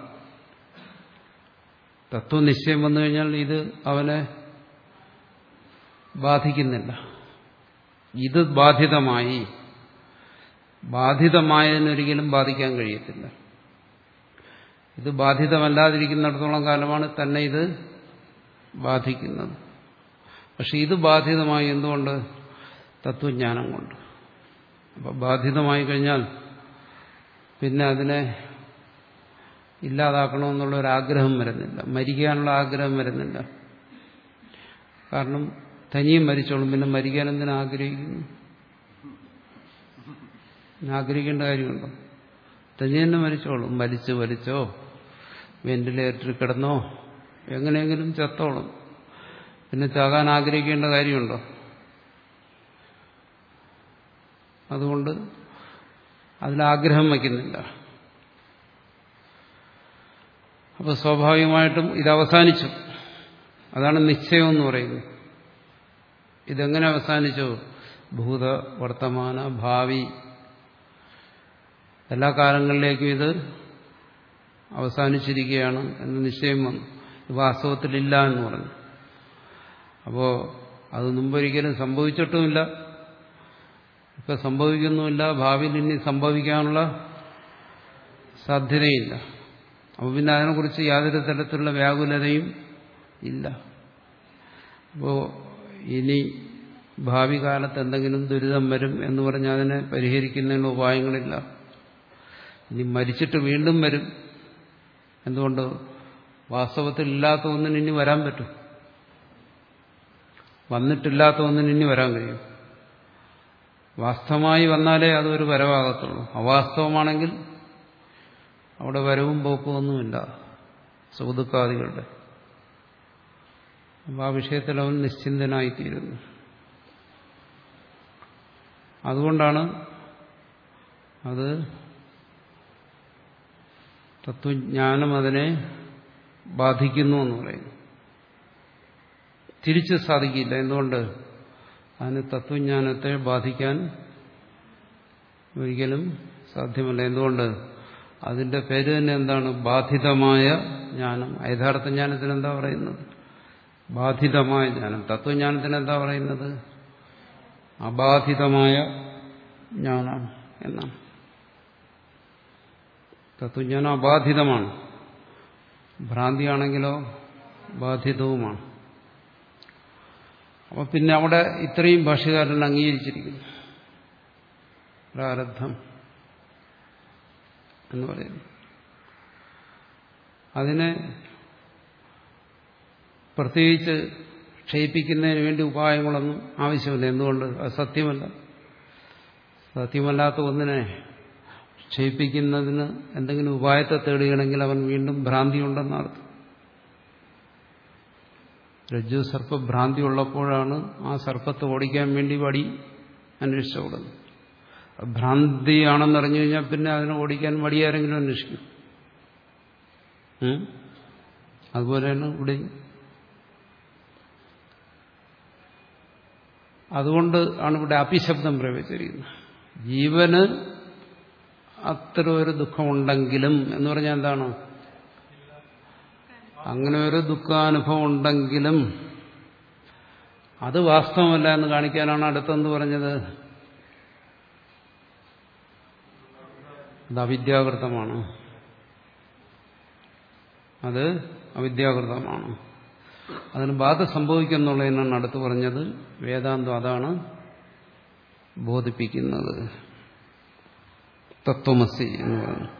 തത്വനിശ്ചയം വന്നു കഴിഞ്ഞാൽ ഇത് അവനെ ബാധിക്കുന്നില്ല. ഇത് ബാധിതമായി, ബാധിതമായതിനൊരിക്കലും ബാധിക്കാൻ കഴിയത്തില്ല. ഇത് ബാധിതമല്ലാതിരിക്കുന്നിടത്തോളം കാലമാണ് തന്നെ ഇത് ബാധിക്കുന്നത്. പക്ഷെ ഇത് ബാധിതമായി എന്തുകൊണ്ട്? തത്വജ്ഞാനം കൊണ്ട്. അപ്പം ബാധിതമായി കഴിഞ്ഞാൽ പിന്നെ അതിനെ ഇല്ലാതാക്കണമെന്നുള്ള ഒരാഗ്രഹം വരുന്നില്ല, മരിക്കാനുള്ള ആഗ്രഹം വരുന്നില്ല. കാരണം തനിയും മരിച്ചോളും, പിന്നെ മരിക്കാൻ എന്തിനാ ആഗ്രഹിക്കുന്നു? ആഗ്രഹിക്കേണ്ട കാര്യമുണ്ടോ? തനി തന്നെ മരിച്ചോളും. മരിച്ച് വലിച്ചോ വെന്റിലേറ്ററിൽ കിടന്നോ എങ്ങനെയെങ്കിലും ചത്തോളും. പിന്നെ ചാകാൻ ആഗ്രഹിക്കേണ്ട കാര്യമുണ്ടോ? അതുകൊണ്ട് അതിലാഗ്രഹം വയ്ക്കുന്നില്ല. അപ്പോൾ സ്വാഭാവികമായിട്ടും ഇത് അവസാനിച്ചു. അതാണ് നിശ്ചയം എന്ന് പറയുന്നത്. ഇതെങ്ങനെ അവസാനിച്ചു? ഭൂത, വർത്തമാന, ഭാവി എല്ലാ കാലങ്ങളിലേക്കും ഇത് അവസാനിച്ചിരിക്കുകയാണ് എന്ന് നിശ്ചയം വന്നു. ഇത് വാസ്തവത്തിലില്ല എന്ന് പറഞ്ഞു. അപ്പോൾ അത് മുമ്പൊരിക്കലും സംഭവിച്ചിട്ടുമില്ല, ഇപ്പം സംഭവിക്കുന്നുമില്ല, ഭാവിയിൽ ഇനി സംഭവിക്കാനുള്ള സാധ്യതയില്ല. അപ്പോൾ പിന്നെ അതിനെക്കുറിച്ച് യാതൊരു തരത്തിലുള്ള വ്യാകുലതയും ഇല്ല. അപ്പോൾ ഇനി ഭാവി കാലത്ത് എന്തെങ്കിലും ദുരിതം വരും എന്ന് പറഞ്ഞാൽ അതിനെ പരിഹരിക്കുന്നതിനുള്ള ഉപായങ്ങളില്ല. ഇനി മരിച്ചിട്ട് വീണ്ടും വരും. എന്തുകൊണ്ട്? വാസ്തവത്തിൽ ഇല്ലാത്ത ഒന്നിന് ഇനി വരാൻ പറ്റും. വന്നിട്ടില്ലാത്ത ഒന്നിന് ഇനി വരാൻ കഴിയും. വാസ്തവമായി വന്നാലേ അതൊരു വരവാകത്തുള്ളൂ. അവാസ്തവമാണെങ്കിൽ അവിടെ വരവും പോക്കും ഒന്നുമില്ല സുഖദുഃഖാദികളുടെ. അപ്പോൾ ആ വിഷയത്തിൽ അവൻ നിശ്ചിന്തനായിത്തീരുന്നു. അതുകൊണ്ടാണ് അത് തത്വജ്ഞാനം അതിനെ ബാധിക്കുന്നു എന്ന് പറയുന്നു. തിരിച്ചു സാധിക്കില്ല. എന്തുകൊണ്ട്? അതിന് തത്വജ്ഞാനത്തെ ബാധിക്കാൻ ഒരിക്കലും സാധ്യമല്ല. എന്തുകൊണ്ട്? അതിന്റെ പേര് തന്നെ എന്താണ്? ബാധിതമായ ജ്ഞാനം. യഥാർത്ഥ ജ്ഞാനത്തിന് എന്താ പറയുന്നത്? ബാധിതമായ ജ്ഞാനം. തത്വജ്ഞാനത്തിന് എന്താ പറയുന്നത്? അബാധിതമായ ജ്ഞാനം എന്നാണ്. തത്വജ്ഞാനം അബാധിതമാണ്. ഭ്രാന്തിയാണെങ്കിലോ ബാധിതവുമാണ്. അപ്പൊ പിന്നെ അവിടെ ഇത്രയും ഭാഷ്യകാരൻ അംഗീകരിച്ചിരിക്കുന്നു. പ്രാരബ്ധം എന്ന് പറയുന്നു. അതിനെ പ്രത്യേകിച്ച് ക്ഷയിപ്പിക്കുന്നതിന് വേണ്ടി ഉപായങ്ങളൊന്നും ആവശ്യമില്ല. എന്തുകൊണ്ട്? അത് സത്യമല്ല. സത്യമല്ലാത്ത ഒന്നിനെ ക്ഷയിപ്പിക്കുന്നതിന് എന്തെങ്കിലും ഉപായത്തെ തേടുകയാണെങ്കിൽ അവൻ വീണ്ടും ഭ്രാന്തിയുണ്ടെന്നർത്ഥം. രജ്ജു സർപ്പ ഭ്രാന്തി ഉള്ളപ്പോഴാണ് ആ സർപ്പത്തെ ഓടിക്കാൻ വേണ്ടി വടി അന്വേഷിച്ചോടുന്നത്. ഭ്രാന്തിയാണെന്നറിഞ്ഞു കഴിഞ്ഞാൽ പിന്നെ അതിനെ ഓടിക്കാൻ വടി ആരെങ്കിലും അന്വേഷിക്കും. അതുപോലെയാണ് ഇവിടെ. അതുകൊണ്ട് ആണ് ഇവിടെ അപിശബ്ദം പ്രയോഗിച്ചിരിക്കുന്നത്. ജീവന് അത്ര ഒരു ദുഃഖമുണ്ടെങ്കിലും എന്ന് പറഞ്ഞാൽ എന്താണ്? അങ്ങനെ ഒരു ദുഃഖാനുഭവം ഉണ്ടെങ്കിലും അത് വാസ്തവമല്ല എന്ന് കാണിക്കാനാണ് അടുത്തെന്ന് പറഞ്ഞത്. അത് അവിദ്യാകൃതമാണ്. അത് അവിദ്യാകൃതമാണ്. അതിന് ബാധ സംഭവിക്കുന്നുള്ളതിനാണ് അടുത്ത് പറഞ്ഞത്. വേദാന്തം അതാണ് ബോധിപ്പിക്കുന്നത്. തത്വമസി എന്ന് പറഞ്ഞു.